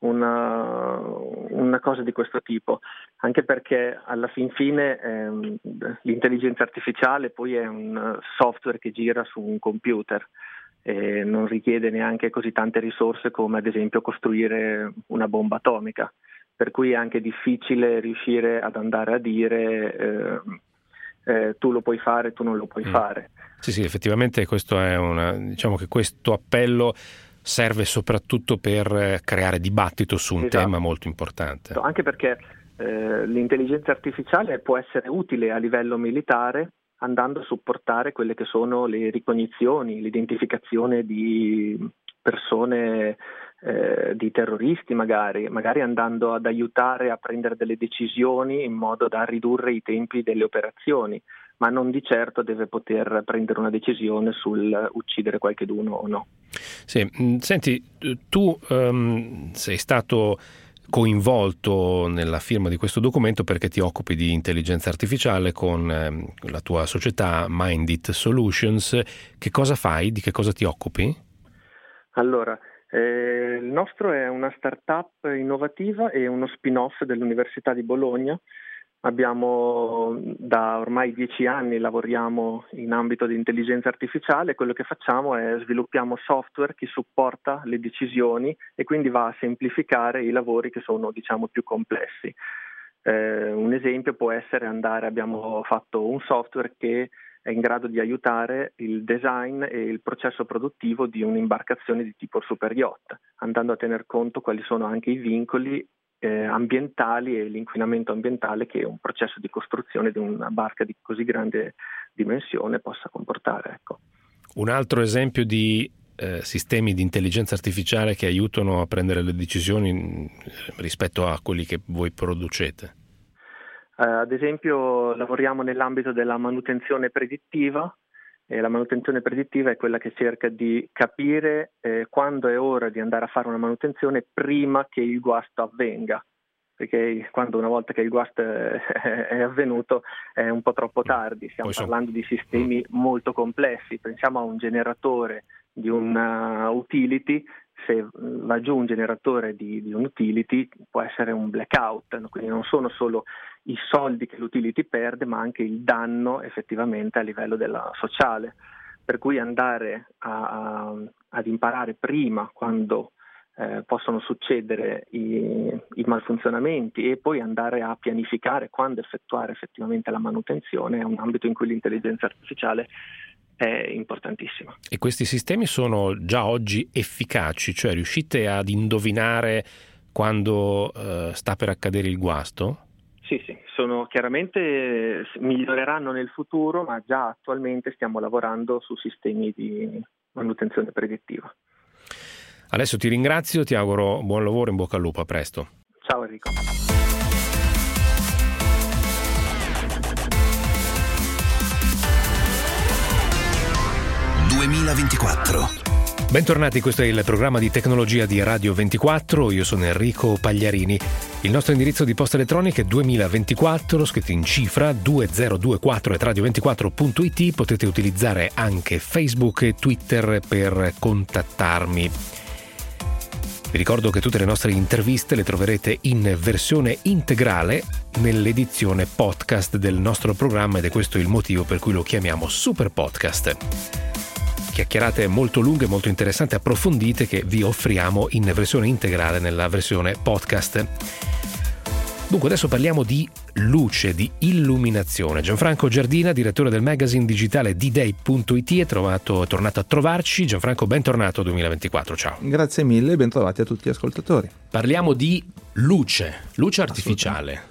una cosa di questo tipo, anche perché alla fin fine l'intelligenza artificiale poi è un software che gira su un computer e non richiede neanche così tante risorse come ad esempio costruire una bomba atomica, per cui è anche difficile riuscire ad andare a dire tu lo puoi fare, tu non lo puoi fare. Sì, effettivamente questo è diciamo che questo appello serve soprattutto per creare dibattito su un tema molto importante. Anche perché l'intelligenza artificiale può essere utile a livello militare, andando a supportare quelle che sono le ricognizioni, l'identificazione di persone, di terroristi magari andando ad aiutare a prendere delle decisioni in modo da ridurre i tempi delle operazioni, ma non di certo deve poter prendere una decisione sul uccidere qualcheduno o no. Sì, senti, tu sei stato coinvolto nella firma di questo documento perché ti occupi di intelligenza artificiale con la tua società Mindit Solutions. Che cosa fai? Di che cosa ti occupi? Allora, il nostro è una startup innovativa e uno spin-off dell'Università di Bologna. Abbiamo da ormai 10 anni lavoriamo in ambito di intelligenza artificiale. Quello che facciamo è sviluppiamo software che supporta le decisioni e quindi va a semplificare i lavori che sono più complessi. Un esempio può essere abbiamo fatto un software che è in grado di aiutare il design e il processo produttivo di un'imbarcazione di tipo super yacht, andando a tener conto quali sono anche i vincoli ambientali e l'inquinamento ambientale che un processo di costruzione di una barca di così grande dimensione possa comportare. Ecco. Un altro esempio di sistemi di intelligenza artificiale che aiutano a prendere le decisioni rispetto a quelli che voi producete. Ad esempio lavoriamo nell'ambito della manutenzione predittiva. E la manutenzione predittiva è quella che cerca di capire quando è ora di andare a fare una manutenzione prima che il guasto avvenga, perché una volta che il guasto è avvenuto è un po' troppo tardi. Stiamo parlando di sistemi molto complessi. Pensiamo a un generatore di un utility. Se va giù un generatore di un utility può essere un blackout, quindi non sono solo i soldi che l'utility perde, ma anche il danno effettivamente a livello della sociale. Per cui andare ad imparare prima quando possono succedere i malfunzionamenti e poi andare a pianificare quando effettuare effettivamente la manutenzione è un ambito in cui l'intelligenza artificiale è importantissima. E questi sistemi sono già oggi efficaci? Cioè riuscite ad indovinare quando sta per accadere il guasto? Sì, chiaramente miglioreranno nel futuro, ma già attualmente stiamo lavorando su sistemi di manutenzione predittiva. Adesso ti ringrazio, ti auguro buon lavoro, in bocca al lupo, a presto. Ciao Enrico. Bentornati, questo è il programma di tecnologia di Radio 24, io sono Enrico Pagliarini. Il nostro indirizzo di posta elettronica è 2024, scritto in cifra 2024@radio24.it. Potete utilizzare anche Facebook e Twitter per contattarmi. Vi ricordo che tutte le nostre interviste le troverete in versione integrale nell'edizione podcast del nostro programma ed è questo il motivo per cui lo chiamiamo Super Podcast. Chiacchierate molto lunghe, molto interessanti, approfondite che vi offriamo in versione integrale nella versione podcast. Dunque adesso parliamo di luce, di illuminazione. Gianfranco Giardina, direttore del magazine digitale D-Day.it, è tornato a trovarci. Gianfranco, bentornato 2024, ciao. Grazie mille e bentrovati a tutti gli ascoltatori. Parliamo di luce artificiale.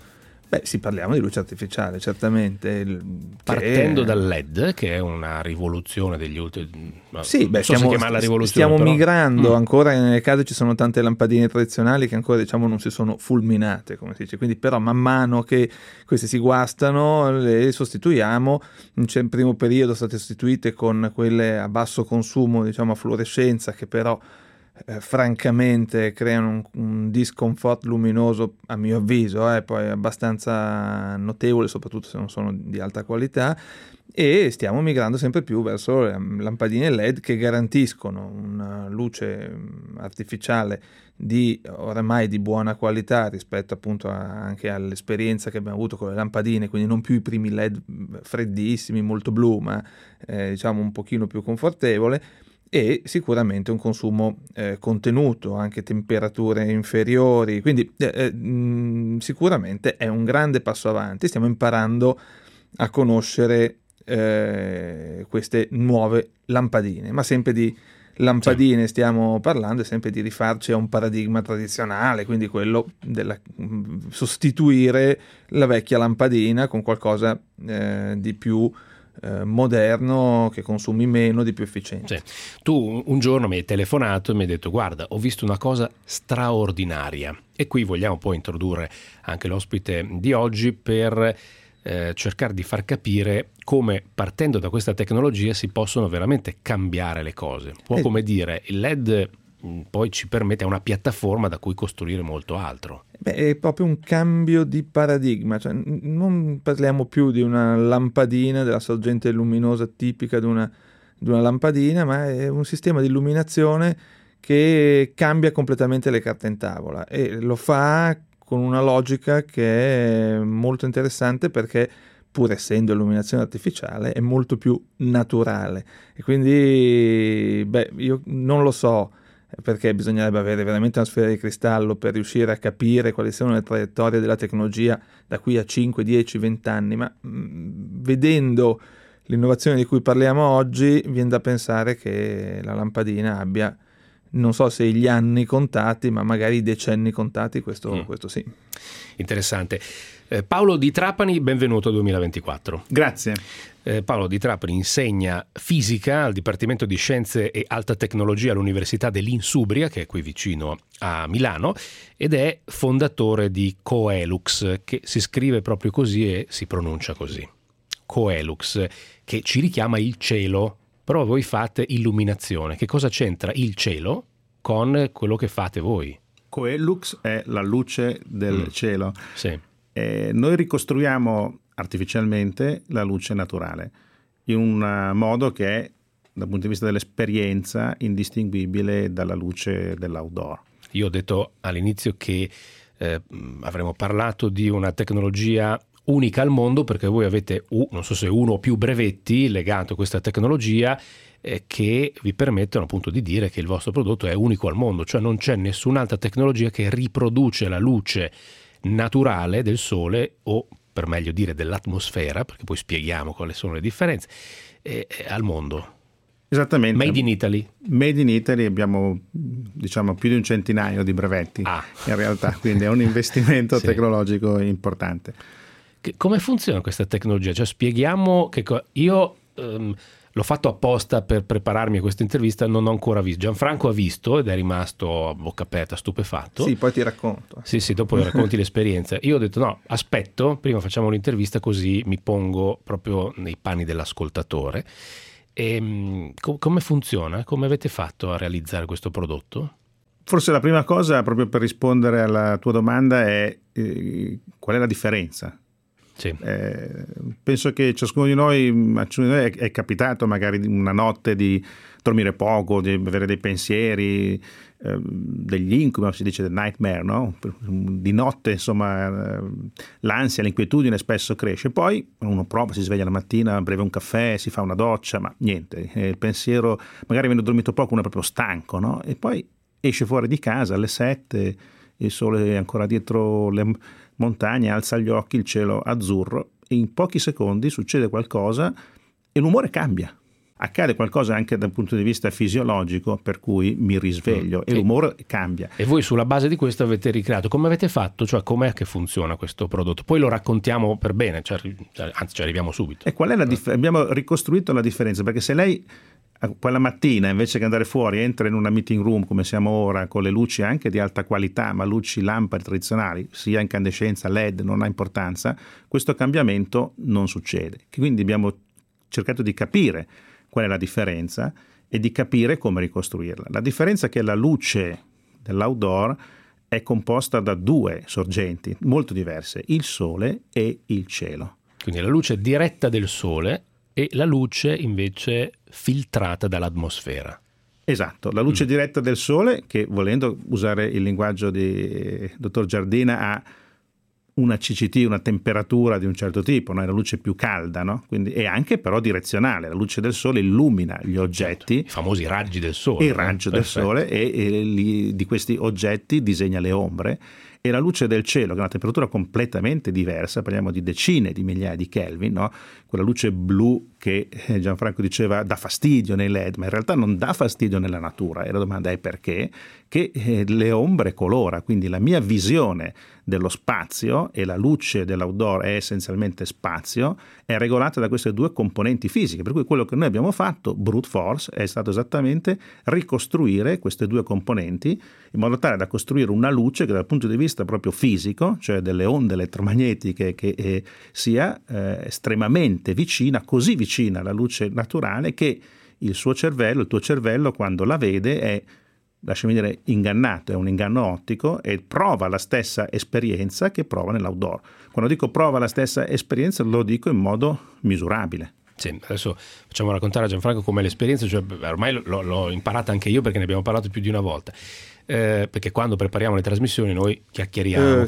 Beh, sì, parliamo di luce artificiale, certamente. Partendo dal LED, che è una rivoluzione degli ultimi... Sì, beh, stiamo rivoluzione, stiamo però... migrando, ancora nelle case ci sono tante lampadine tradizionali che ancora, diciamo, non si sono fulminate, come si dice, quindi però man mano che queste si guastano le sostituiamo. In primo periodo sono state sostituite con quelle a basso consumo, diciamo a fluorescenza, che però francamente creano un discomfort luminoso, a mio avviso, poi abbastanza notevole, soprattutto se non sono di alta qualità, e stiamo migrando sempre più verso le lampadine LED che garantiscono una luce artificiale oramai di buona qualità rispetto appunto anche all'esperienza che abbiamo avuto con le lampadine, quindi non più i primi LED freddissimi, molto blu, ma diciamo un pochino più confortevole, e sicuramente un consumo contenuto, anche temperature inferiori, quindi sicuramente è un grande passo avanti. Stiamo imparando a conoscere queste nuove lampadine, ma sempre di lampadine stiamo parlando, e sempre di rifarci a un paradigma tradizionale, quindi quello della sostituire la vecchia lampadina con qualcosa di più moderno, che consumi meno, di più efficiente. Sì. Tu un giorno mi hai telefonato e mi hai detto: guarda, ho visto una cosa straordinaria, e qui vogliamo poi introdurre anche l'ospite di oggi per cercare di far capire come, partendo da questa tecnologia, si possono veramente cambiare le cose. Come dire, il LED poi ci permette, è una piattaforma da cui costruire molto altro. Beh, è proprio un cambio di paradigma, cioè non parliamo più di una lampadina, della sorgente luminosa tipica di una lampadina, ma è un sistema di illuminazione che cambia completamente le carte in tavola, e lo fa con una logica che è molto interessante, perché pur essendo illuminazione artificiale è molto più naturale, e quindi io non lo so, perché bisognerebbe avere veramente una sfera di cristallo per riuscire a capire quali sono le traiettorie della tecnologia da qui a 5, 10, 20 anni, ma vedendo l'innovazione di cui parliamo oggi viene da pensare che la lampadina abbia, non so se gli anni contati, ma magari i decenni contati, questo sì. Interessante. Paolo Di Trapani, benvenuto al 2024. Grazie. Paolo Di Trapani insegna fisica al Dipartimento di Scienze e Alta Tecnologia all'Università dell'Insubria, che è qui vicino a Milano, ed è fondatore di Coelux, che si scrive proprio così e si pronuncia così. Coelux, che ci richiama il cielo, però voi fate illuminazione. Che cosa c'entra il cielo con quello che fate voi? Coelux è la luce del cielo. Sì. Noi ricostruiamo artificialmente la luce naturale in un modo che è, dal punto di vista dell'esperienza, indistinguibile dalla luce dell'outdoor. Io ho detto all'inizio che avremmo parlato di una tecnologia unica al mondo, perché voi avete non so se uno o più brevetti legati a questa tecnologia che vi permettono appunto di dire che il vostro prodotto è unico al mondo, cioè non c'è nessun'altra tecnologia che riproduce la luce naturale del sole, o per meglio dire dell'atmosfera, perché poi spieghiamo quali sono le differenze, al mondo. Esattamente. Made in Italy. Made in Italy, abbiamo diciamo più di un centinaio di brevetti in realtà, quindi è un investimento tecnologico importante. Come funziona questa tecnologia? Cioè spieghiamo che io l'ho fatto apposta per prepararmi a questa intervista, non ho ancora visto. Gianfranco ha visto ed è rimasto a bocca aperta, stupefatto. Sì, poi ti racconto. Sì, dopo racconti l'esperienza. Io ho detto no, aspetto, prima facciamo l'intervista così mi pongo proprio nei panni dell'ascoltatore. Come funziona? Come avete fatto a realizzare questo prodotto? Forse la prima cosa, proprio per rispondere alla tua domanda, è qual è la differenza? Sì. Penso che ciascuno di noi è capitato magari una notte di dormire poco, di avere dei pensieri, degli incubi, si dice del nightmare, no? Di notte, insomma, l'ansia, l'inquietudine spesso cresce. Poi uno prova, si sveglia la mattina, beve un caffè, si fa una doccia, ma niente, il pensiero, magari avendo dormito poco, uno è proprio stanco, no? E poi esce fuori di casa alle 7, il sole è ancora dietro le montagne, alza gli occhi, il cielo azzurro, e in pochi secondi succede qualcosa e l'umore cambia. accade qualcosa anche dal punto di vista fisiologico per cui mi risveglio e l'umore cambia. E voi sulla base di questo avete ricreato. Come avete fatto? Cioè, com'è che funziona questo prodotto? Poi lo raccontiamo per bene, anzi ci arriviamo subito. E qual è la abbiamo ricostruito la differenza, perché se lei quella mattina invece che andare fuori entra in una meeting room come siamo ora, con le luci anche di alta qualità, ma luci lampade tradizionali, sia incandescenza, LED, non ha importanza, questo cambiamento non succede. Quindi abbiamo cercato di capire qual è la differenza e di capire come ricostruirla. La differenza è che la luce dell'outdoor è composta da due sorgenti molto diverse, il sole e il cielo. Quindi la luce diretta del sole e la luce invece filtrata dall'atmosfera. Esatto, la luce diretta del sole, che volendo usare il linguaggio di dottor Giardina ha una CCT, una temperatura di un certo tipo, no? È la luce più calda, no? Quindi è anche però direzionale, la luce del sole illumina gli oggetti. I famosi raggi del sole. Il raggio del sole e di questi oggetti disegna le ombre. E la luce del cielo, che è una temperatura completamente diversa, parliamo di decine di migliaia di Kelvin, no? Quella luce blu che Gianfranco diceva dà fastidio nei LED, ma in realtà non dà fastidio nella natura, e la domanda è perché, che le ombre colora, quindi la mia visione dello spazio, e la luce dell'outdoor è essenzialmente spazio, è regolata da queste due componenti fisiche, per cui quello che noi abbiamo fatto, brute force, è stato esattamente ricostruire queste due componenti in modo tale da costruire una luce che dal punto di vista proprio fisico, cioè delle onde elettromagnetiche, che sia estremamente vicina, così vicina alla luce naturale che il suo cervello, il tuo cervello, quando la vede è, lasciami dire, ingannato, è un inganno ottico e prova la stessa esperienza che prova nell'outdoor. Quando dico prova la stessa esperienza lo dico in modo misurabile. Sì, adesso facciamo raccontare a Gianfranco com'è l'esperienza, cioè, ormai l'ho imparata anche io perché ne abbiamo parlato più di una volta. Perché quando prepariamo le trasmissioni noi chiacchieriamo.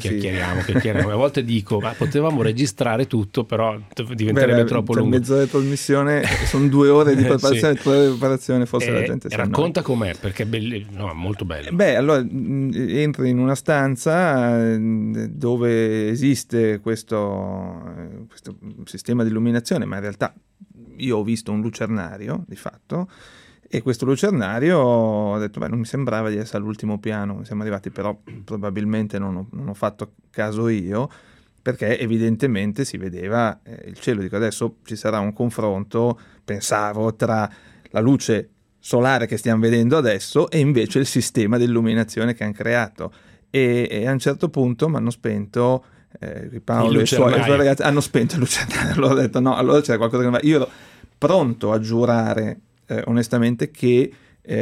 A volte dico, ma potevamo registrare tutto, però diventerebbe troppo lungo. Mezz'ora di trasmissione, sono 2 ore di preparazione, sì. 3 ore di preparazione, forse la gente racconta com'è, perché è molto bello. Allora entri in una stanza dove esiste questo sistema di illuminazione, ma in realtà io ho visto un lucernario di fatto. E questo lucernario, ho detto, non mi sembrava di essere all'ultimo piano, siamo arrivati, però probabilmente non ho fatto caso io, perché evidentemente si vedeva il cielo. Dico, adesso ci sarà un confronto, pensavo, tra la luce solare che stiamo vedendo adesso e invece il sistema di illuminazione che hanno creato. E a un certo punto mi hanno spento, Paolo e i suoi ragazzi hanno spento il lucernario. Allora ho detto, no, allora c'era qualcosa che non va. Io ero pronto a giurare onestamente che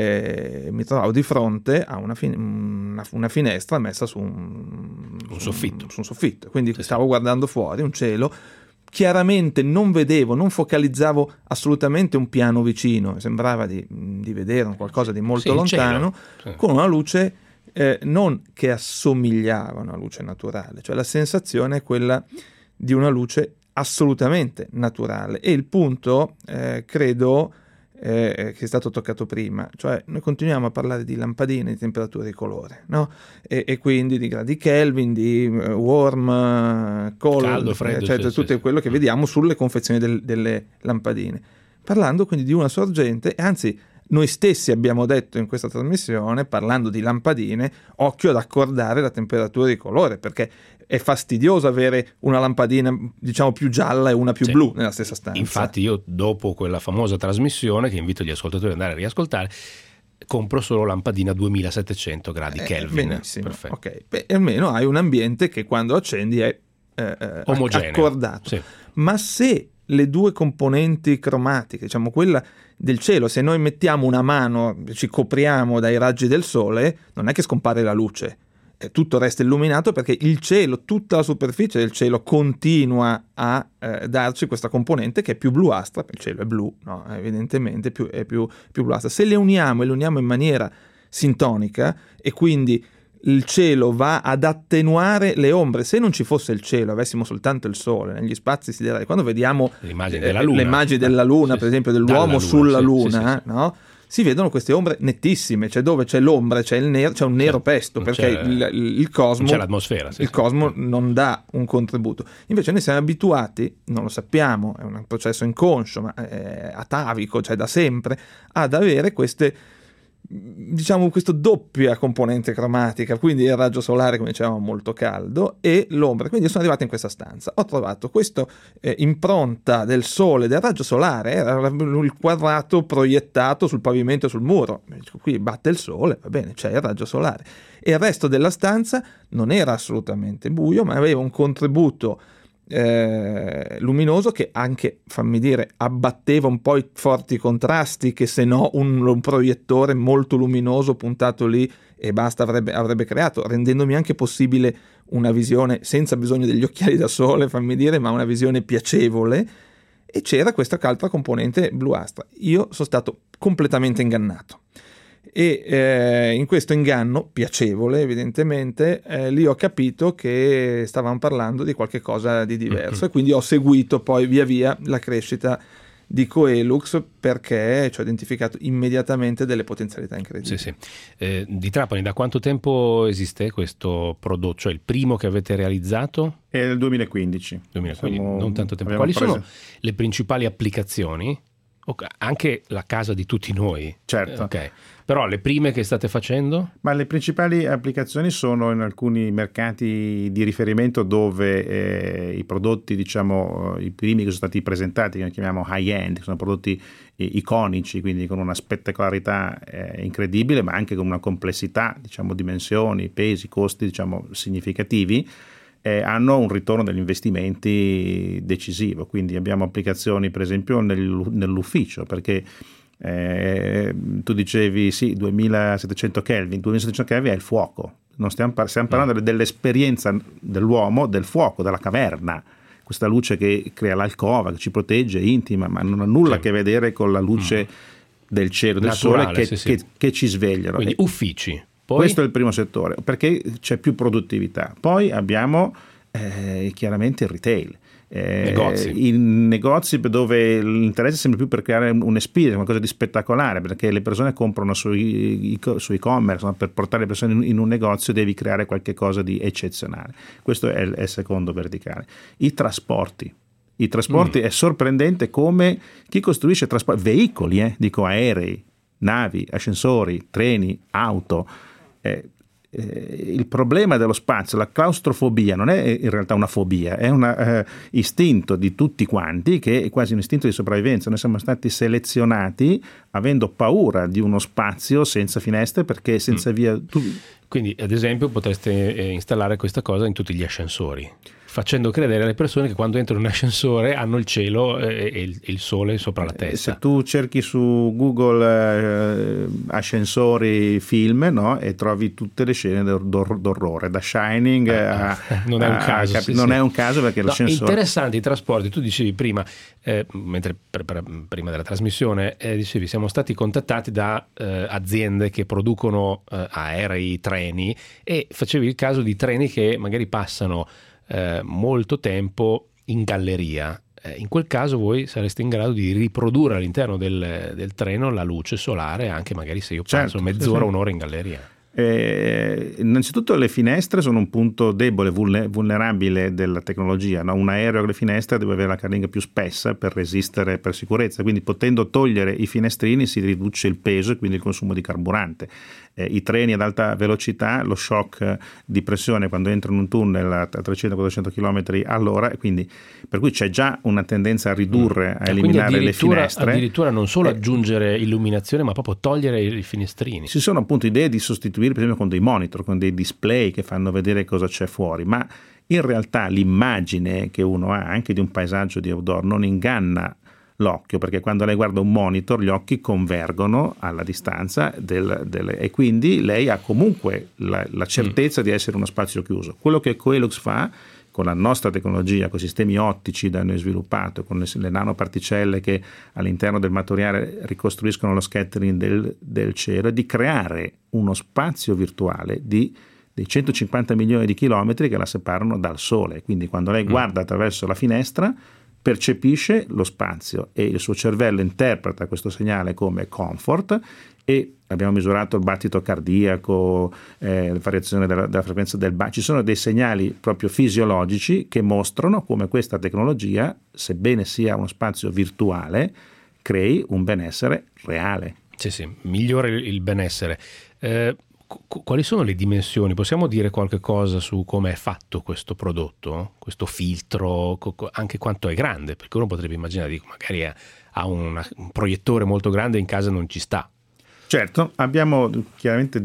mi trovavo di fronte a una finestra messa su un soffitto. Quindi stavo guardando fuori un cielo, chiaramente non focalizzavo assolutamente un piano vicino, sembrava di vedere qualcosa di molto lontano, con una luce non che assomigliava a una luce naturale, cioè la sensazione è quella di una luce assolutamente naturale. E il punto credo che è stato toccato prima, cioè noi continuiamo a parlare di lampadine, di temperature di colore, no? E quindi di gradi Kelvin, di warm, cold, caldo, freddo, eccetera, tutto quello che vediamo sulle confezioni delle lampadine, parlando quindi di una sorgente. Anzi, noi stessi abbiamo detto in questa trasmissione, parlando di lampadine, occhio ad accordare la temperatura di colore, perché è fastidioso avere una lampadina, diciamo, più gialla e una più blu nella stessa stanza. Infatti io, dopo quella famosa trasmissione, che invito gli ascoltatori ad andare a riascoltare, compro solo lampadina 2700 gradi Kelvin. Benissimo, ok. Almeno hai un ambiente che quando accendi è omogeneo, accordato. Sì. Ma se le due componenti cromatiche, diciamo quella del cielo, se noi mettiamo una mano, ci copriamo dai raggi del sole, non è che scompare la luce, tutto resta illuminato, perché il cielo, tutta la superficie del cielo continua a darci questa componente che è più bluastra. Il cielo è blu, no? Evidentemente è più bluastra. Se le uniamo in maniera sintonica, e quindi il cielo va ad attenuare le ombre. Se non ci fosse il cielo, avessimo soltanto il sole negli spazi siderali, quando vediamo le immagini della Luna, per esempio dell'uomo sulla Luna, no? Si vedono queste ombre nettissime, cioè dove c'è l'ombra c'è il nero, c'è un nero pesto, perché il cosmo, c'è l'atmosfera, il cosmo non dà un contributo. Invece noi siamo abituati, non lo sappiamo, è un processo inconscio, ma atavico, cioè da sempre, ad avere queste, diciamo, questa doppia componente cromatica, quindi il raggio solare, come dicevamo, molto caldo, e l'ombra. Quindi io sono arrivato in questa stanza, ho trovato questa impronta del sole, del raggio solare, era il quadrato proiettato sul pavimento e sul muro. Qui batte il sole, va bene, c'è il raggio solare, e il resto della stanza non era assolutamente buio, ma aveva un contributo luminoso che anche, fammi dire, abbatteva un po' i forti contrasti che se no un proiettore molto luminoso puntato lì e basta avrebbe creato, rendendomi anche possibile una visione senza bisogno degli occhiali da sole, fammi dire, ma una visione piacevole. E c'era questa altra componente bluastra. Io sono stato completamente ingannato. E in questo inganno piacevole, evidentemente, lì ho capito che stavamo parlando di qualche cosa di diverso, e quindi ho seguito poi via via la crescita di Coelux, perché ci ho identificato immediatamente delle potenzialità incredibili. Sì. Di Trapani, da quanto tempo esiste questo prodotto? Cioè il primo che avete realizzato? È nel 2015. Non tanto tempo. Quali sono le principali applicazioni? Anche la casa di tutti noi. Certo. Ok. Però le prime che state facendo? Ma le principali applicazioni sono in alcuni mercati di riferimento dove i prodotti, diciamo, i primi che sono stati presentati, che noi chiamiamo high-end, sono prodotti iconici, quindi con una spettacolarità incredibile, ma anche con una complessità, diciamo, dimensioni, pesi, costi, diciamo, significativi, hanno un ritorno degli investimenti decisivo. Quindi abbiamo applicazioni, per esempio, nell'ufficio, perché tu dicevi sì, 2700 Kelvin è il fuoco, non stiamo parlando dell'esperienza dell'uomo, del fuoco, della caverna, questa luce che crea l'alcova, che ci protegge, intima, ma non ha nulla a che vedere con la luce del cielo, del naturale, sole che ci svegliano. Quindi uffici. Poi? Questo è il primo settore, perché c'è più produttività. Poi abbiamo chiaramente il retail. I negozi dove l'interesse è sempre più per creare un'esperienza, qualcosa di spettacolare, perché le persone comprano su e-commerce, no? Per portare le persone in un negozio devi creare qualche cosa di eccezionale. Questo è il secondo verticale. I trasporti è sorprendente come chi costruisce veicoli, dico aerei, navi, ascensori, treni, auto, il problema dello spazio, la claustrofobia, non è in realtà una fobia, è un istinto di tutti quanti, che è quasi un istinto di sopravvivenza. Noi siamo stati selezionati avendo paura di uno spazio senza finestre, perché senza via... Quindi, ad esempio, potreste installare questa cosa in tutti gli ascensori, facendo credere alle persone che quando entrano in un ascensore hanno il cielo e il sole sopra la testa. Se tu cerchi su Google ascensori film, no? E trovi tutte le scene d'orrore, da Shining non è un caso. Non è un caso, perché l'ascensore... Interessanti i trasporti. Tu dicevi prima, mentre prima della trasmissione, dicevi siamo stati contattati da aziende che producono aerei, treni, e facevi il caso di treni che magari passano molto tempo in galleria. In quel caso voi sareste in grado di riprodurre all'interno del treno la luce solare, anche magari se io passo mezz'ora, un'ora in galleria. Innanzitutto le finestre sono un punto debole, vulnerabile della tecnologia, no? Un aereo con le finestre deve avere la carlinga più spessa per resistere, per sicurezza, quindi potendo togliere i finestrini si riduce il peso e quindi il consumo di carburante. I treni ad alta velocità, lo shock di pressione quando entrano in un tunnel a 300-400 km all'ora, quindi per cui c'è già una tendenza a ridurre, a eliminare le finestre. Addirittura non solo aggiungere illuminazione, ma proprio togliere i finestrini. Ci sono appunto idee di sostituire, per esempio, con dei monitor, con dei display che fanno vedere cosa c'è fuori, ma in realtà l'immagine che uno ha anche di un paesaggio di outdoor non inganna l'occhio, perché quando lei guarda un monitor gli occhi convergono alla distanza e quindi lei ha comunque la certezza di essere uno spazio chiuso. Quello che Coelux fa con la nostra tecnologia, con i sistemi ottici da noi sviluppato, con le nanoparticelle che all'interno del materiale ricostruiscono lo scattering del cielo, è di creare uno spazio virtuale di dei 150 milioni di chilometri che la separano dal Sole. Quindi quando lei guarda attraverso la finestra percepisce lo spazio e il suo cervello interpreta questo segnale come comfort, e abbiamo misurato il battito cardiaco, la variazione della frequenza del battito. Ci sono dei segnali proprio fisiologici che mostrano come questa tecnologia, sebbene sia uno spazio virtuale, crei un benessere reale. Sì, migliora il benessere. Quali sono le dimensioni? Possiamo dire qualche cosa su come è fatto questo prodotto? Questo filtro, anche quanto è grande? Perché uno potrebbe immaginare, magari ha un proiettore molto grande e in casa non ci sta. Certo, abbiamo chiaramente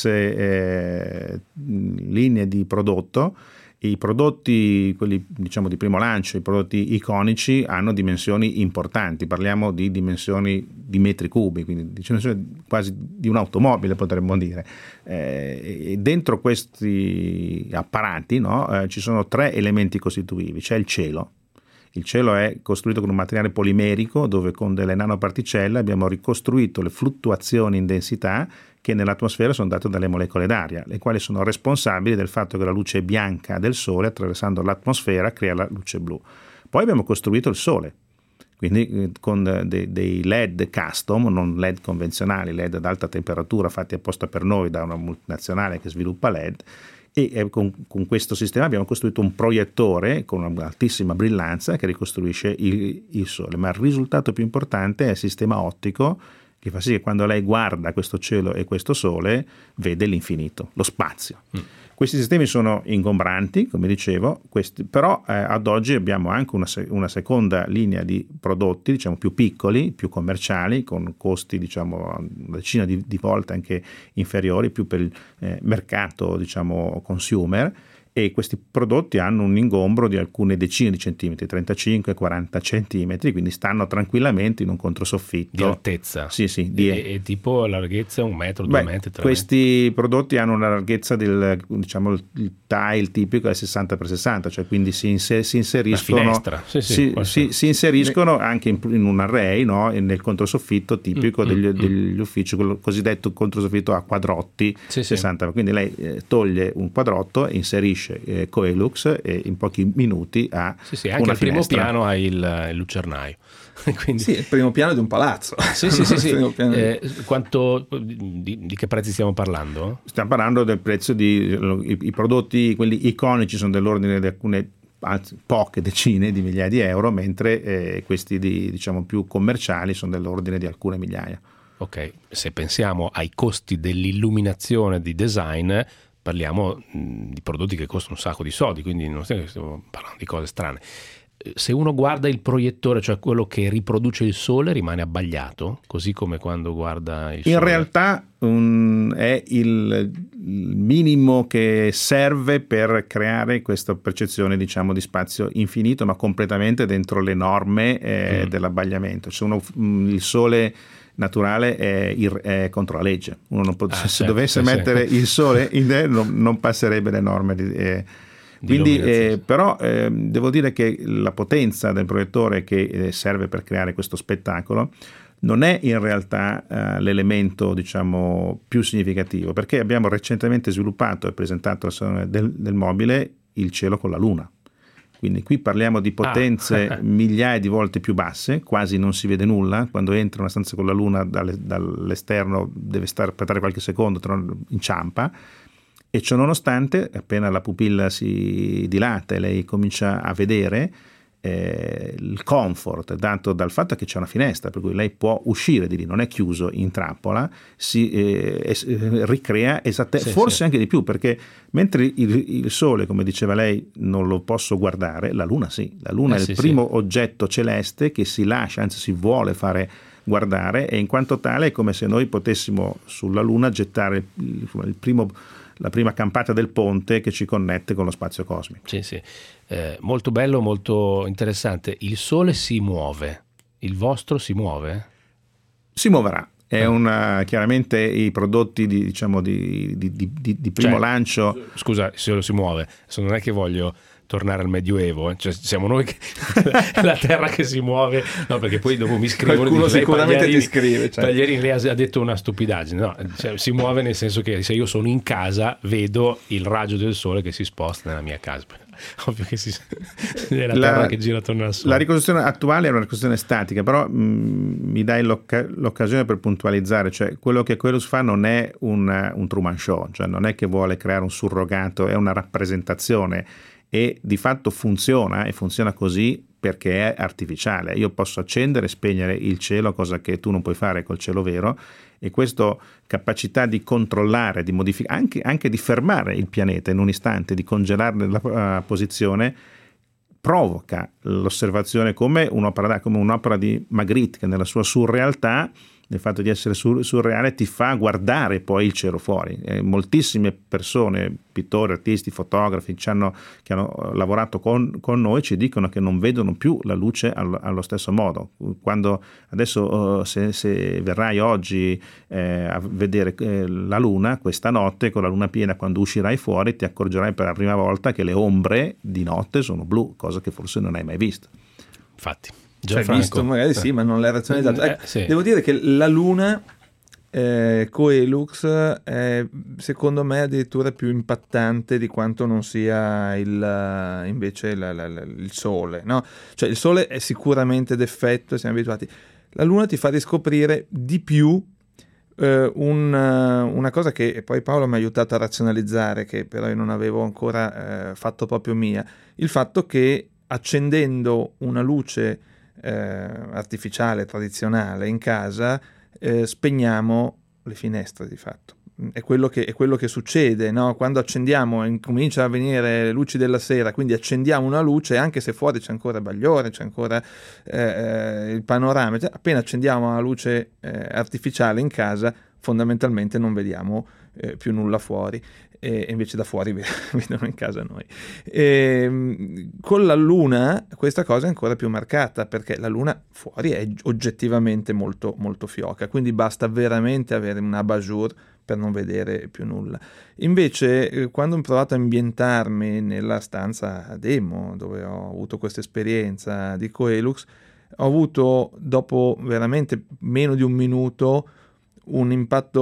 diverse linee di prodotto. I prodotti, quelli diciamo di primo lancio, i prodotti iconici, hanno dimensioni importanti, parliamo di dimensioni di metri cubi, quindi dimensioni quasi di un'automobile, potremmo dire. E dentro questi apparati, no, ci sono 3 elementi costitutivi. C'è il cielo. Il cielo è costruito con un materiale polimerico dove con delle nanoparticelle abbiamo ricostruito le fluttuazioni in densità che nell'atmosfera sono date dalle molecole d'aria, le quali sono responsabili del fatto che la luce bianca del Sole, attraversando l'atmosfera, crea la luce blu. Poi abbiamo costruito il Sole, quindi con dei LED custom, non LED convenzionali, LED ad alta temperatura fatti apposta per noi da una multinazionale che sviluppa LED, e con questo sistema abbiamo costruito un proiettore con un'altissima brillanza che ricostruisce il Sole, ma il risultato più importante è il sistema ottico, che fa sì che quando lei guarda questo cielo e questo Sole vede l'infinito, lo spazio. Questi sistemi sono ingombranti, come dicevo, però ad oggi abbiamo anche una seconda linea di prodotti, diciamo più piccoli, più commerciali, con costi diciamo una decina di volte anche inferiori, più per il mercato diciamo consumer, e questi prodotti hanno un ingombro di alcune decine di centimetri, 35-40 centimetri, quindi stanno tranquillamente in un controsoffitto. Di altezza? Sì. E tipo larghezza 1 metro, 2 metri, 3 questi metri? prodotti hanno una larghezza il tile tipico è 60x60, cioè quindi si inseriscono, la finestra. Si inseriscono anche in un array, no? Nel controsoffitto tipico degli uffici, quello cosiddetto controsoffitto a quadrotti, 60. Quindi lei toglie un quadrotto e inserisce Coelux e in pochi minuti ha anche una al primo finestra. piano hai il lucernaio. Quindi... Sì, il primo piano di un palazzo. Sì. Di che prezzi stiamo parlando? Stiamo parlando del prezzo i prodotti, quelli iconici, sono dell'ordine di alcune poche decine di migliaia di euro, mentre questi diciamo più commerciali sono dell'ordine di alcune migliaia. Ok, se pensiamo ai costi dell'illuminazione di design, parliamo di prodotti che costano un sacco di soldi, quindi non stiamo parlando di cose strane. Se uno guarda il proiettore, cioè quello che riproduce il Sole, rimane abbagliato, così come quando guarda il Sole? In realtà è il minimo che serve per creare questa percezione diciamo di spazio infinito, ma completamente dentro le norme dell'abbagliamento. Il Sole naturale è contro la legge. Uno non se dovesse mettere il Sole in non passerebbe le norme quindi però devo dire che la potenza del proiettore che serve per creare questo spettacolo non è in realtà l'elemento diciamo più significativo, perché abbiamo recentemente sviluppato e presentato al Salone del Mobile il cielo con la Luna. Quindi qui parliamo di potenze migliaia di volte più basse, quasi non si vede nulla. Quando entra in una stanza con la Luna dall'esterno deve aspettare qualche secondo, inciampa. E ciò nonostante, appena la pupilla si dilata e lei comincia a vedere, il comfort dato dal fatto che c'è una finestra, per cui lei può uscire di lì, non è chiuso in trappola, si ricrea forse anche di più, perché mentre il Sole, come diceva lei, non lo posso guardare, la Luna sì. La Luna è il primo oggetto celeste che si lascia, anzi si vuole fare guardare, e in quanto tale è come se noi potessimo sulla Luna gettare la prima campata del ponte che ci connette con lo spazio cosmico. Sì. Molto bello, molto interessante. Il Sole si muove, il vostro si muove? Si muoverà. È chiaramente i prodotti di primo lancio. Scusa, se si muove, non è che voglio tornare al Medioevo, cioè siamo noi che la terra che si muove, no, perché poi dopo mi scrivono, qualcuno sicuramente ti scrive, cioè. Pagliarini ha detto una stupidaggine, no, cioè, si muove nel senso che se io sono in casa vedo il raggio del sole che si sposta nella mia casa. Ovvio che è la terra che gira attorno al sole. La ricostruzione attuale è una ricostruzione statica, però mi dai l'occasione per puntualizzare, cioè quello che Coelus fa non è un Truman Show, cioè non è che vuole creare un surrogato, è una rappresentazione e di fatto funziona, e funziona così perché è artificiale. Io posso accendere e spegnere il cielo, cosa che tu non puoi fare col cielo vero, e questa capacità di controllare, di modificare, anche di fermare il pianeta in un istante, di congelarne la posizione, provoca l'osservazione come un'opera di Magritte, che nella sua surrealtà, nel fatto di essere surreale, ti fa guardare poi il cielo fuori. Moltissime persone, pittori, artisti, fotografi che hanno lavorato con noi ci dicono che non vedono più la luce allo stesso modo. Quando adesso se verrai oggi a vedere la luna questa notte con la luna piena, quando uscirai fuori ti accorgerai per la prima volta che le ombre di notte sono blu, cosa che forse non hai mai visto. Infatti. Cioè, visto magari sì, ma non l'hai razionalizzato. Sì. Devo dire che la luna Coelux è secondo me addirittura più impattante di quanto non sia invece il sole, no? Cioè il sole è sicuramente d'effetto, siamo abituati. La luna ti fa riscoprire di più una cosa che poi Paolo mi ha aiutato a razionalizzare, che però io non avevo ancora fatto proprio mia, il fatto che accendendo una luce artificiale, tradizionale in casa, spegniamo le finestre di fatto. È quello che succede, no? Quando accendiamo e comincia a venire le luci della sera, quindi accendiamo una luce, anche se fuori c'è ancora Bagliore, c'è ancora il panorama, cioè, appena accendiamo la luce artificiale in casa, fondamentalmente non vediamo più nulla fuori, e invece da fuori vedono in casa noi. Con la luna questa cosa è ancora più marcata, perché la luna fuori è oggettivamente molto, molto fioca, quindi basta veramente avere un abat-jour per non vedere più nulla. Invece quando ho provato a ambientarmi nella stanza demo dove ho avuto questa esperienza di Coelux, ho avuto dopo veramente meno di un minuto un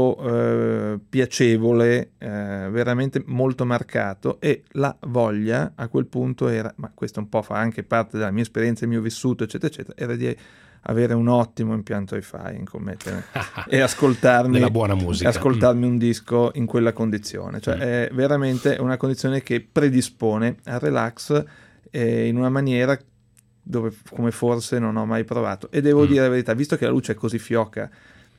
impatto piacevole, veramente molto marcato, e la voglia a quel punto era, ma questo un po' fa anche parte della mia esperienza, il mio vissuto eccetera eccetera, era di avere un ottimo impianto hi-fi, commettere e ascoltarmi della buona musica, ascoltarmi un disco in quella condizione, cioè è veramente una condizione che predispone al relax in una maniera dove come forse non ho mai provato. E devo dire la verità, visto che la luce è così fioca,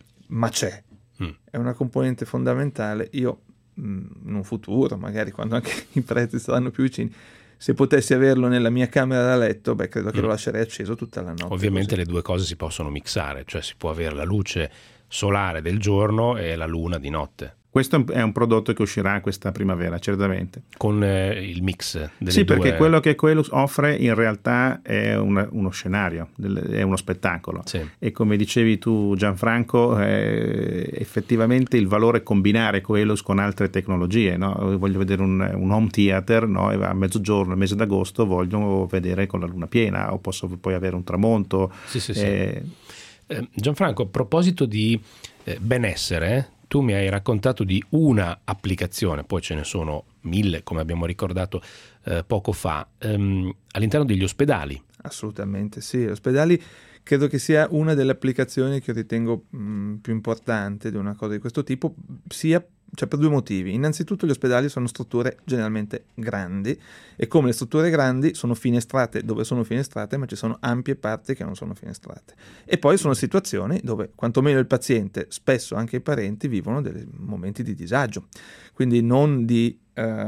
ma c'è, è una componente fondamentale, io in un futuro, magari quando anche i prezzi saranno più vicini, se potessi averlo nella mia camera da letto, beh, credo che lo lascerei acceso tutta la notte. Ovviamente così. Le due cose si possono mixare, cioè si può avere la luce solare del giorno e la luna di notte. Questo è un prodotto che uscirà questa primavera, certamente. Con il mix delle sì, due... perché quello che Coelus offre in realtà è uno scenario, è uno spettacolo. Sì. E come dicevi tu, Gianfranco, effettivamente il valore è combinare Coelus con altre tecnologie, no? Voglio vedere un home theater, no? A mezzogiorno, il mese d'agosto, voglio vedere con la luna piena, o posso poi avere un tramonto. Sì. Gianfranco, a proposito di benessere, tu mi hai raccontato di una applicazione, poi ce ne sono 1000, come abbiamo ricordato poco fa, all'interno degli ospedali. Assolutamente sì, gli ospedali credo che sia una delle applicazioni che ritengo più importante di una cosa di questo tipo, cioè per due motivi. Innanzitutto gli ospedali sono strutture generalmente grandi, e come le strutture grandi sono finestrate dove sono finestrate, ma ci sono ampie parti che non sono finestrate. E poi sono situazioni dove quantomeno il paziente, spesso anche i parenti, vivono dei momenti di disagio, quindi non di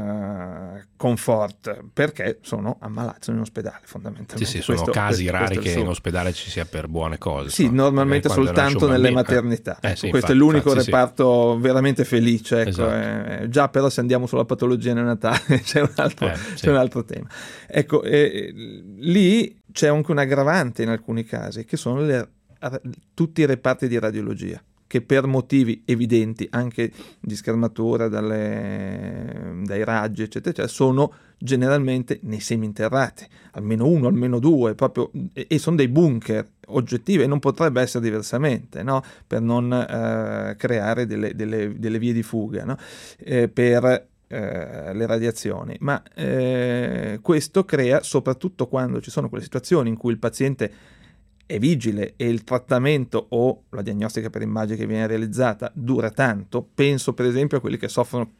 comfort, perché sono ammalati, sono in ospedale fondamentalmente. Sì, sono casi rari che in ospedale ci sia per buone cose. Sì, normalmente soltanto nelle maternità. Sì, questo è l'unico reparto sì. veramente felice. Ecco, esatto. Già però se andiamo sulla patologia neonatale c'è un altro tema. Ecco, lì c'è anche un aggravante in alcuni casi, che sono tutti i reparti di radiologia, che per motivi evidenti, anche di schermatura dai raggi, eccetera, sono generalmente nei seminterrati, almeno uno, almeno due, proprio, e sono dei bunker oggettivi, e non potrebbe essere diversamente, no? Per non creare delle vie di fuga, no? Per le radiazioni, ma questo crea, soprattutto quando ci sono quelle situazioni in cui il paziente è vigile e il trattamento o la diagnostica per immagine che viene realizzata dura tanto. Penso per esempio a quelli che soffrono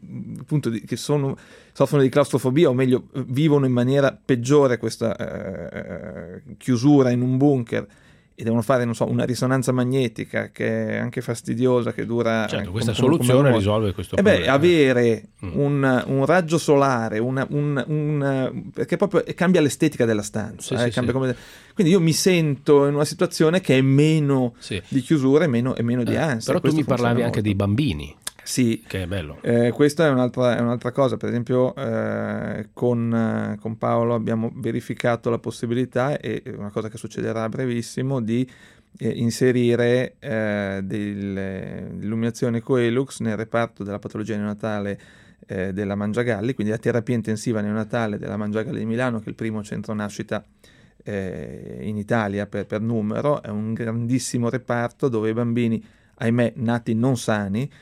soffrono di claustrofobia, o meglio vivono in maniera peggiore questa chiusura in un bunker e devono fare, non so, una risonanza magnetica che è anche fastidiosa, che dura... Certo, questa soluzione risolve questo problema. Avere un raggio solare, perché proprio cambia l'estetica della stanza. Quindi io mi sento in una situazione che è meno di chiusura e meno di ansia. Però tu mi parlavi anche dei bambini. Sì, che è bello. Questa è un'altra cosa. Per esempio con Paolo abbiamo verificato la possibilità, e una cosa che succederà a brevissimo, di inserire dell'illuminazione Coelux nel reparto della patologia neonatale della Mangiagalli, quindi la terapia intensiva neonatale della Mangiagalli di Milano, che è il primo centro nascita in Italia per numero. È un grandissimo reparto dove i bambini, ahimè, nati non sani,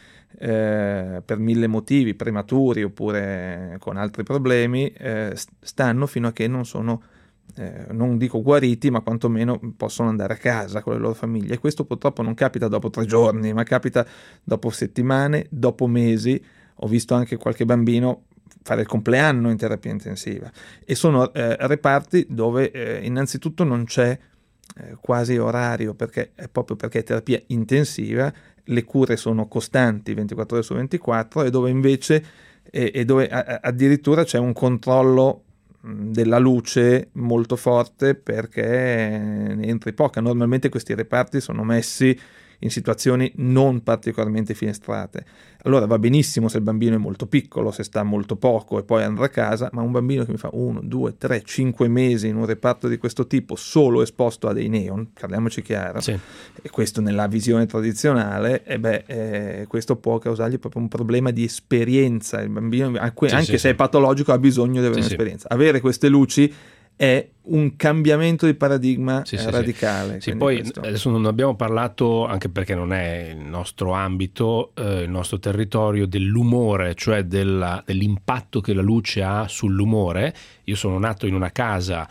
per 1000 motivi, prematuri oppure con altri problemi, stanno fino a che non sono, non dico guariti, ma quantomeno possono andare a casa con le loro famiglie. E questo purtroppo non capita dopo 3 giorni, ma capita dopo settimane, dopo mesi. Ho visto anche qualche bambino fare il compleanno in terapia intensiva, e sono reparti dove innanzitutto non c'è quasi orario, perché è proprio perché è terapia intensiva, le cure sono costanti 24 ore su 24, e dove invece dove addirittura c'è un controllo della luce molto forte, perché ne entri poca. Normalmente questi reparti sono messi in situazioni non particolarmente finestrate. Allora va benissimo se il bambino è molto piccolo, se sta molto poco e poi andrà a casa, ma un bambino che mi fa 1, 2, 3, 5 mesi in un reparto di questo tipo, solo esposto a dei neon, parliamoci chiaro, e questo nella visione tradizionale, questo può causargli proprio un problema di esperienza. Il bambino, anche se è patologico, ha bisogno di avere un'esperienza. Avere queste luci è un cambiamento di paradigma radicale. Poi adesso non abbiamo parlato, anche perché non è il nostro ambito, il nostro territorio, dell'umore, cioè dell'impatto che la luce ha sull'umore. Io sono nato in una casa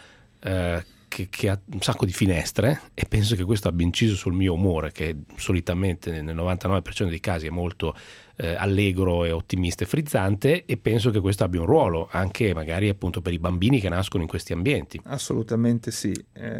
che ha un sacco di finestre, e penso che questo abbia inciso sul mio umore, che solitamente nel 99% dei casi è molto allegro e ottimista e frizzante, e penso che questo abbia un ruolo anche magari appunto per i bambini che nascono in questi ambienti. Assolutamente sì,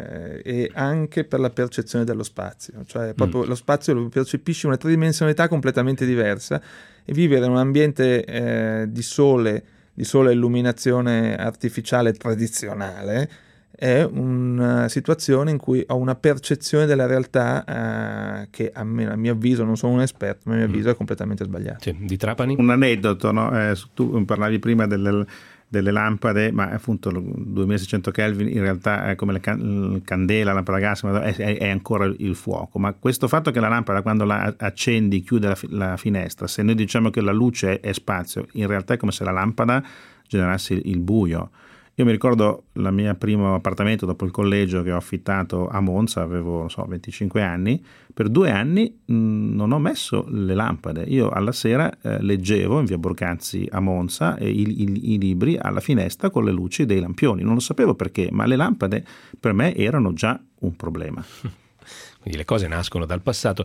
e anche per la percezione dello spazio, cioè proprio lo spazio lo percepisci una tridimensionalità completamente diversa, e vivere in un ambiente di sole illuminazione artificiale tradizionale è una situazione in cui ho una percezione della realtà che a mio avviso, non sono un esperto, ma a mio avviso è completamente sbagliata. Di Trapani? Un aneddoto, no? Tu parlavi prima delle lampade, ma appunto 2600 Kelvin in realtà è come la candela, la lampada a gas, è ancora il fuoco. Ma questo fatto che la lampada, quando la accendi, chiude la finestra, se noi diciamo che la luce è spazio, in realtà è come se la lampada generasse il buio. Io mi ricordo il mio primo appartamento dopo il collegio che ho affittato a Monza, avevo 25 anni, per 2 anni non ho messo le lampade. Io alla sera leggevo in via Borgazzi a Monza i libri alla finestra con le luci dei lampioni. Non lo sapevo perché, ma le lampade per me erano già un problema. Quindi le cose nascono dal passato.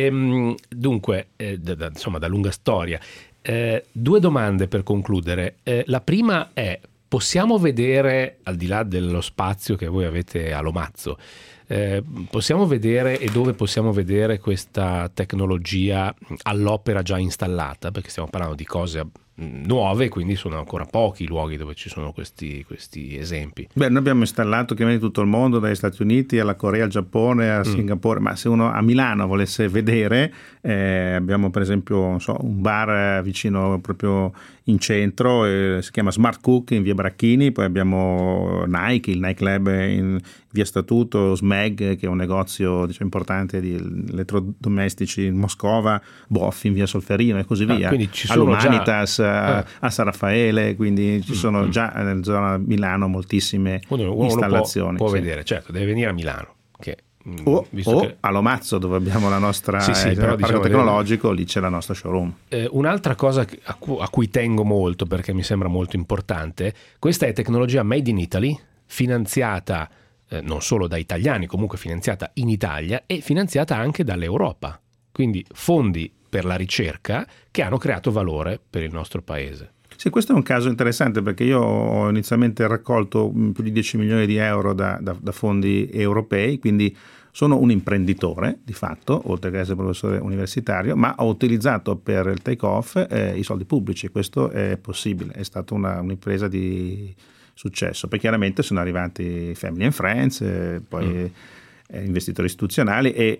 Dunque, da lunga storia. 2 domande per concludere. La prima è: possiamo vedere, al di là dello spazio che voi avete a Lomazzo, possiamo vedere, e dove possiamo vedere questa tecnologia all'opera già installata? Perché stiamo parlando di cose nuove, quindi sono ancora pochi i luoghi dove ci sono questi esempi. Noi abbiamo installato chiaramente tutto il mondo, dagli Stati Uniti alla Corea, al Giappone, a Singapore, ma se uno a Milano volesse vedere, abbiamo per esempio un bar vicino proprio in centro, si chiama Smart Cook in via Bracchini, poi abbiamo Nike, il Nike Lab in via Statuto, Smeg che è un negozio importante di elettrodomestici in Moscova, Boffi in via Solferino e così via, quindi ci sono all'Humanitas, a San Raffaele, quindi ci sono già nella zona Milano moltissime installazioni. Può vedere, certo, deve venire a Milano. O all'Omazzo, dove abbiamo la nostra parco tecnologico, lì c'è la nostra showroom. Un'altra cosa a cui tengo molto, perché mi sembra molto importante, questa è tecnologia made in Italy, finanziata non solo da italiani, comunque finanziata in Italia e finanziata anche dall'Europa, quindi fondi per la ricerca che hanno creato valore per il nostro paese. Sì, questo è un caso interessante, perché io ho inizialmente raccolto più di 10 milioni di euro da fondi europei, quindi sono un imprenditore di fatto, oltre che essere professore universitario, ma ho utilizzato per il take-off i soldi pubblici. Questo è possibile, è stata un'impresa di successo. Poi chiaramente sono arrivati family and friends, poi investitori istituzionali e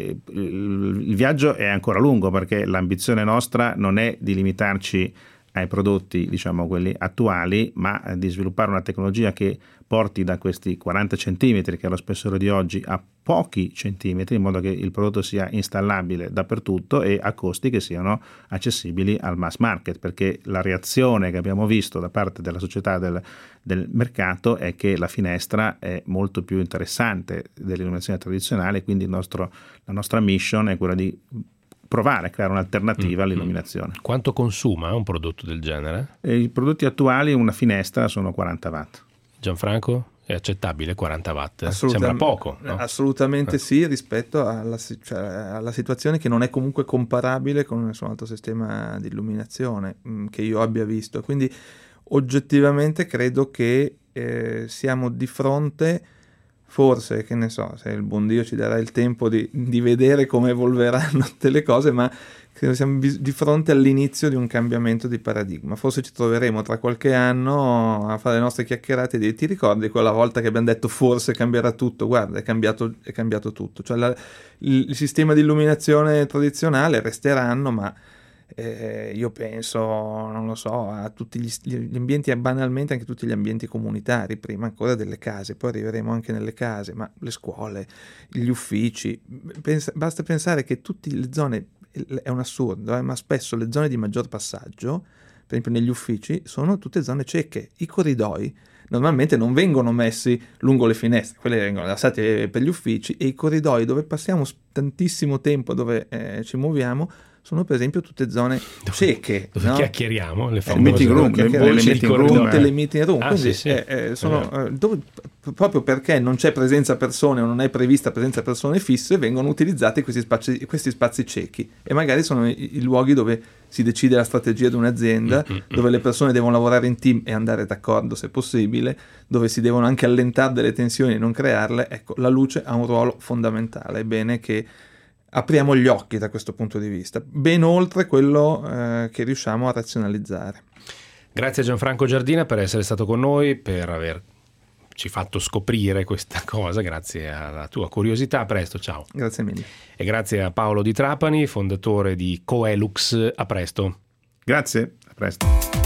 il viaggio è ancora lungo, perché l'ambizione nostra non è di limitarci ai prodotti, quelli attuali, ma di sviluppare una tecnologia che porti da questi 40 centimetri, che è lo spessore di oggi, a pochi centimetri, in modo che il prodotto sia installabile dappertutto e a costi che siano accessibili al mass market, perché la reazione che abbiamo visto da parte della società del mercato è che la finestra è molto più interessante dell'illuminazione tradizionale, quindi la nostra mission è quella di provare a creare un'alternativa all'illuminazione. Quanto consuma un prodotto del genere? I prodotti attuali, una finestra, sono 40 watt. Gianfranco? È accettabile 40 watt? Sembra poco, no? Assolutamente sì, rispetto alla situazione che non è comunque comparabile con nessun altro sistema di illuminazione che io abbia visto. Quindi oggettivamente credo che siamo di fronte, forse, che ne so, se il buon Dio ci darà il tempo di vedere come evolveranno tutte le cose, ma credo siamo di fronte all'inizio di un cambiamento di paradigma. Forse ci troveremo tra qualche anno a fare le nostre chiacchierate e dire: ti ricordi quella volta che abbiamo detto forse cambierà tutto? Guarda, è cambiato tutto. Cioè il sistema di illuminazione tradizionale resteranno, ma io penso, non lo so, a tutti gli ambienti, banalmente anche tutti gli ambienti comunitari, prima ancora delle case, poi arriveremo anche nelle case, ma le scuole, gli uffici, basta pensare che tutte le zone, è un assurdo, ma spesso le zone di maggior passaggio, per esempio negli uffici, sono tutte zone cieche. I corridoi normalmente non vengono messi lungo le finestre, quelle vengono lasciate per gli uffici, e i corridoi dove passiamo tantissimo tempo, dove ci muoviamo, sono per esempio tutte zone cieche, dove chiacchieriamo, le famose meeting room, tutte le meeting room, quindi sono dove, proprio perché non c'è presenza persone o non è prevista presenza persone fisse, vengono utilizzati questi spazi ciechi, e magari sono i luoghi dove si decide la strategia di un'azienda, dove le persone devono lavorare in team e andare d'accordo se possibile, dove si devono anche allentare delle tensioni e non crearle. Ecco, la luce ha un ruolo fondamentale. È bene che apriamo gli occhi da questo punto di vista, ben oltre quello che riusciamo a razionalizzare. Grazie a Gianfranco Giardina per essere stato con noi, per averci fatto scoprire questa cosa, grazie alla tua curiosità. A presto, ciao. Grazie mille. E grazie a Paolo Di Trapani, fondatore di Coelux. A presto. Grazie, a presto.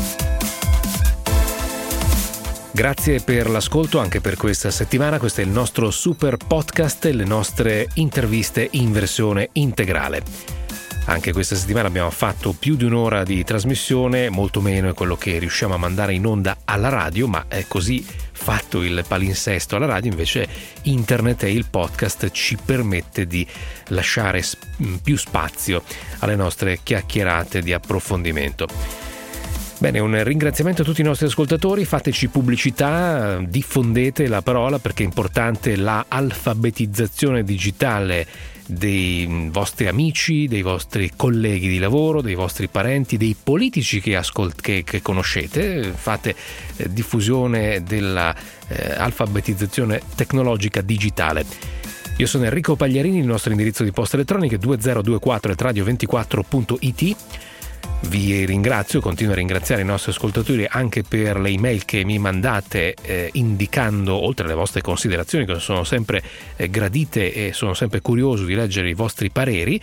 Grazie per l'ascolto anche per questa settimana. Questo è il nostro super podcast, le nostre interviste in versione integrale. Anche questa settimana abbiamo fatto più di un'ora di trasmissione, molto meno è quello che riusciamo a mandare in onda alla radio, ma è così fatto il palinsesto alla radio. Invece internet e il podcast ci permette di lasciare più spazio alle nostre chiacchierate di approfondimento. Bene, un ringraziamento a tutti i nostri ascoltatori, fateci pubblicità, diffondete la parola, perché è importante la alfabetizzazione digitale dei vostri amici, dei vostri colleghi di lavoro, dei vostri parenti, dei politici che conoscete. Fate diffusione della alfabetizzazione tecnologica digitale. Io sono Enrico Pagliarini, il nostro indirizzo di posta elettronica è 2024@radio24.it. Vi ringrazio, continuo a ringraziare i nostri ascoltatori anche per le email che mi mandate indicando, oltre alle vostre considerazioni che sono sempre gradite e sono sempre curioso di leggere i vostri pareri.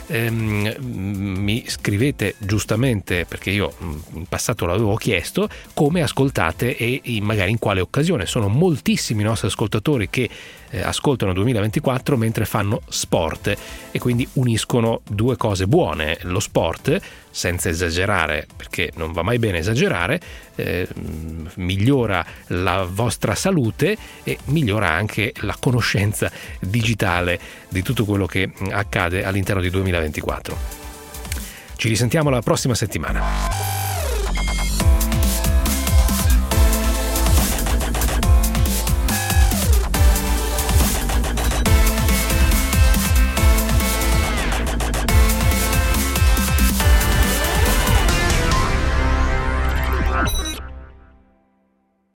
Mi scrivete giustamente, perché io in passato l'avevo chiesto, come ascoltate e magari in quale occasione. Sono moltissimi i nostri ascoltatori che ascoltano 2024 mentre fanno sport e quindi uniscono due cose buone: lo sport, senza esagerare perché non va mai bene esagerare, migliora la vostra salute e migliora anche la conoscenza digitale di tutto quello che accade all'interno di 2024. Ci risentiamo la prossima settimana.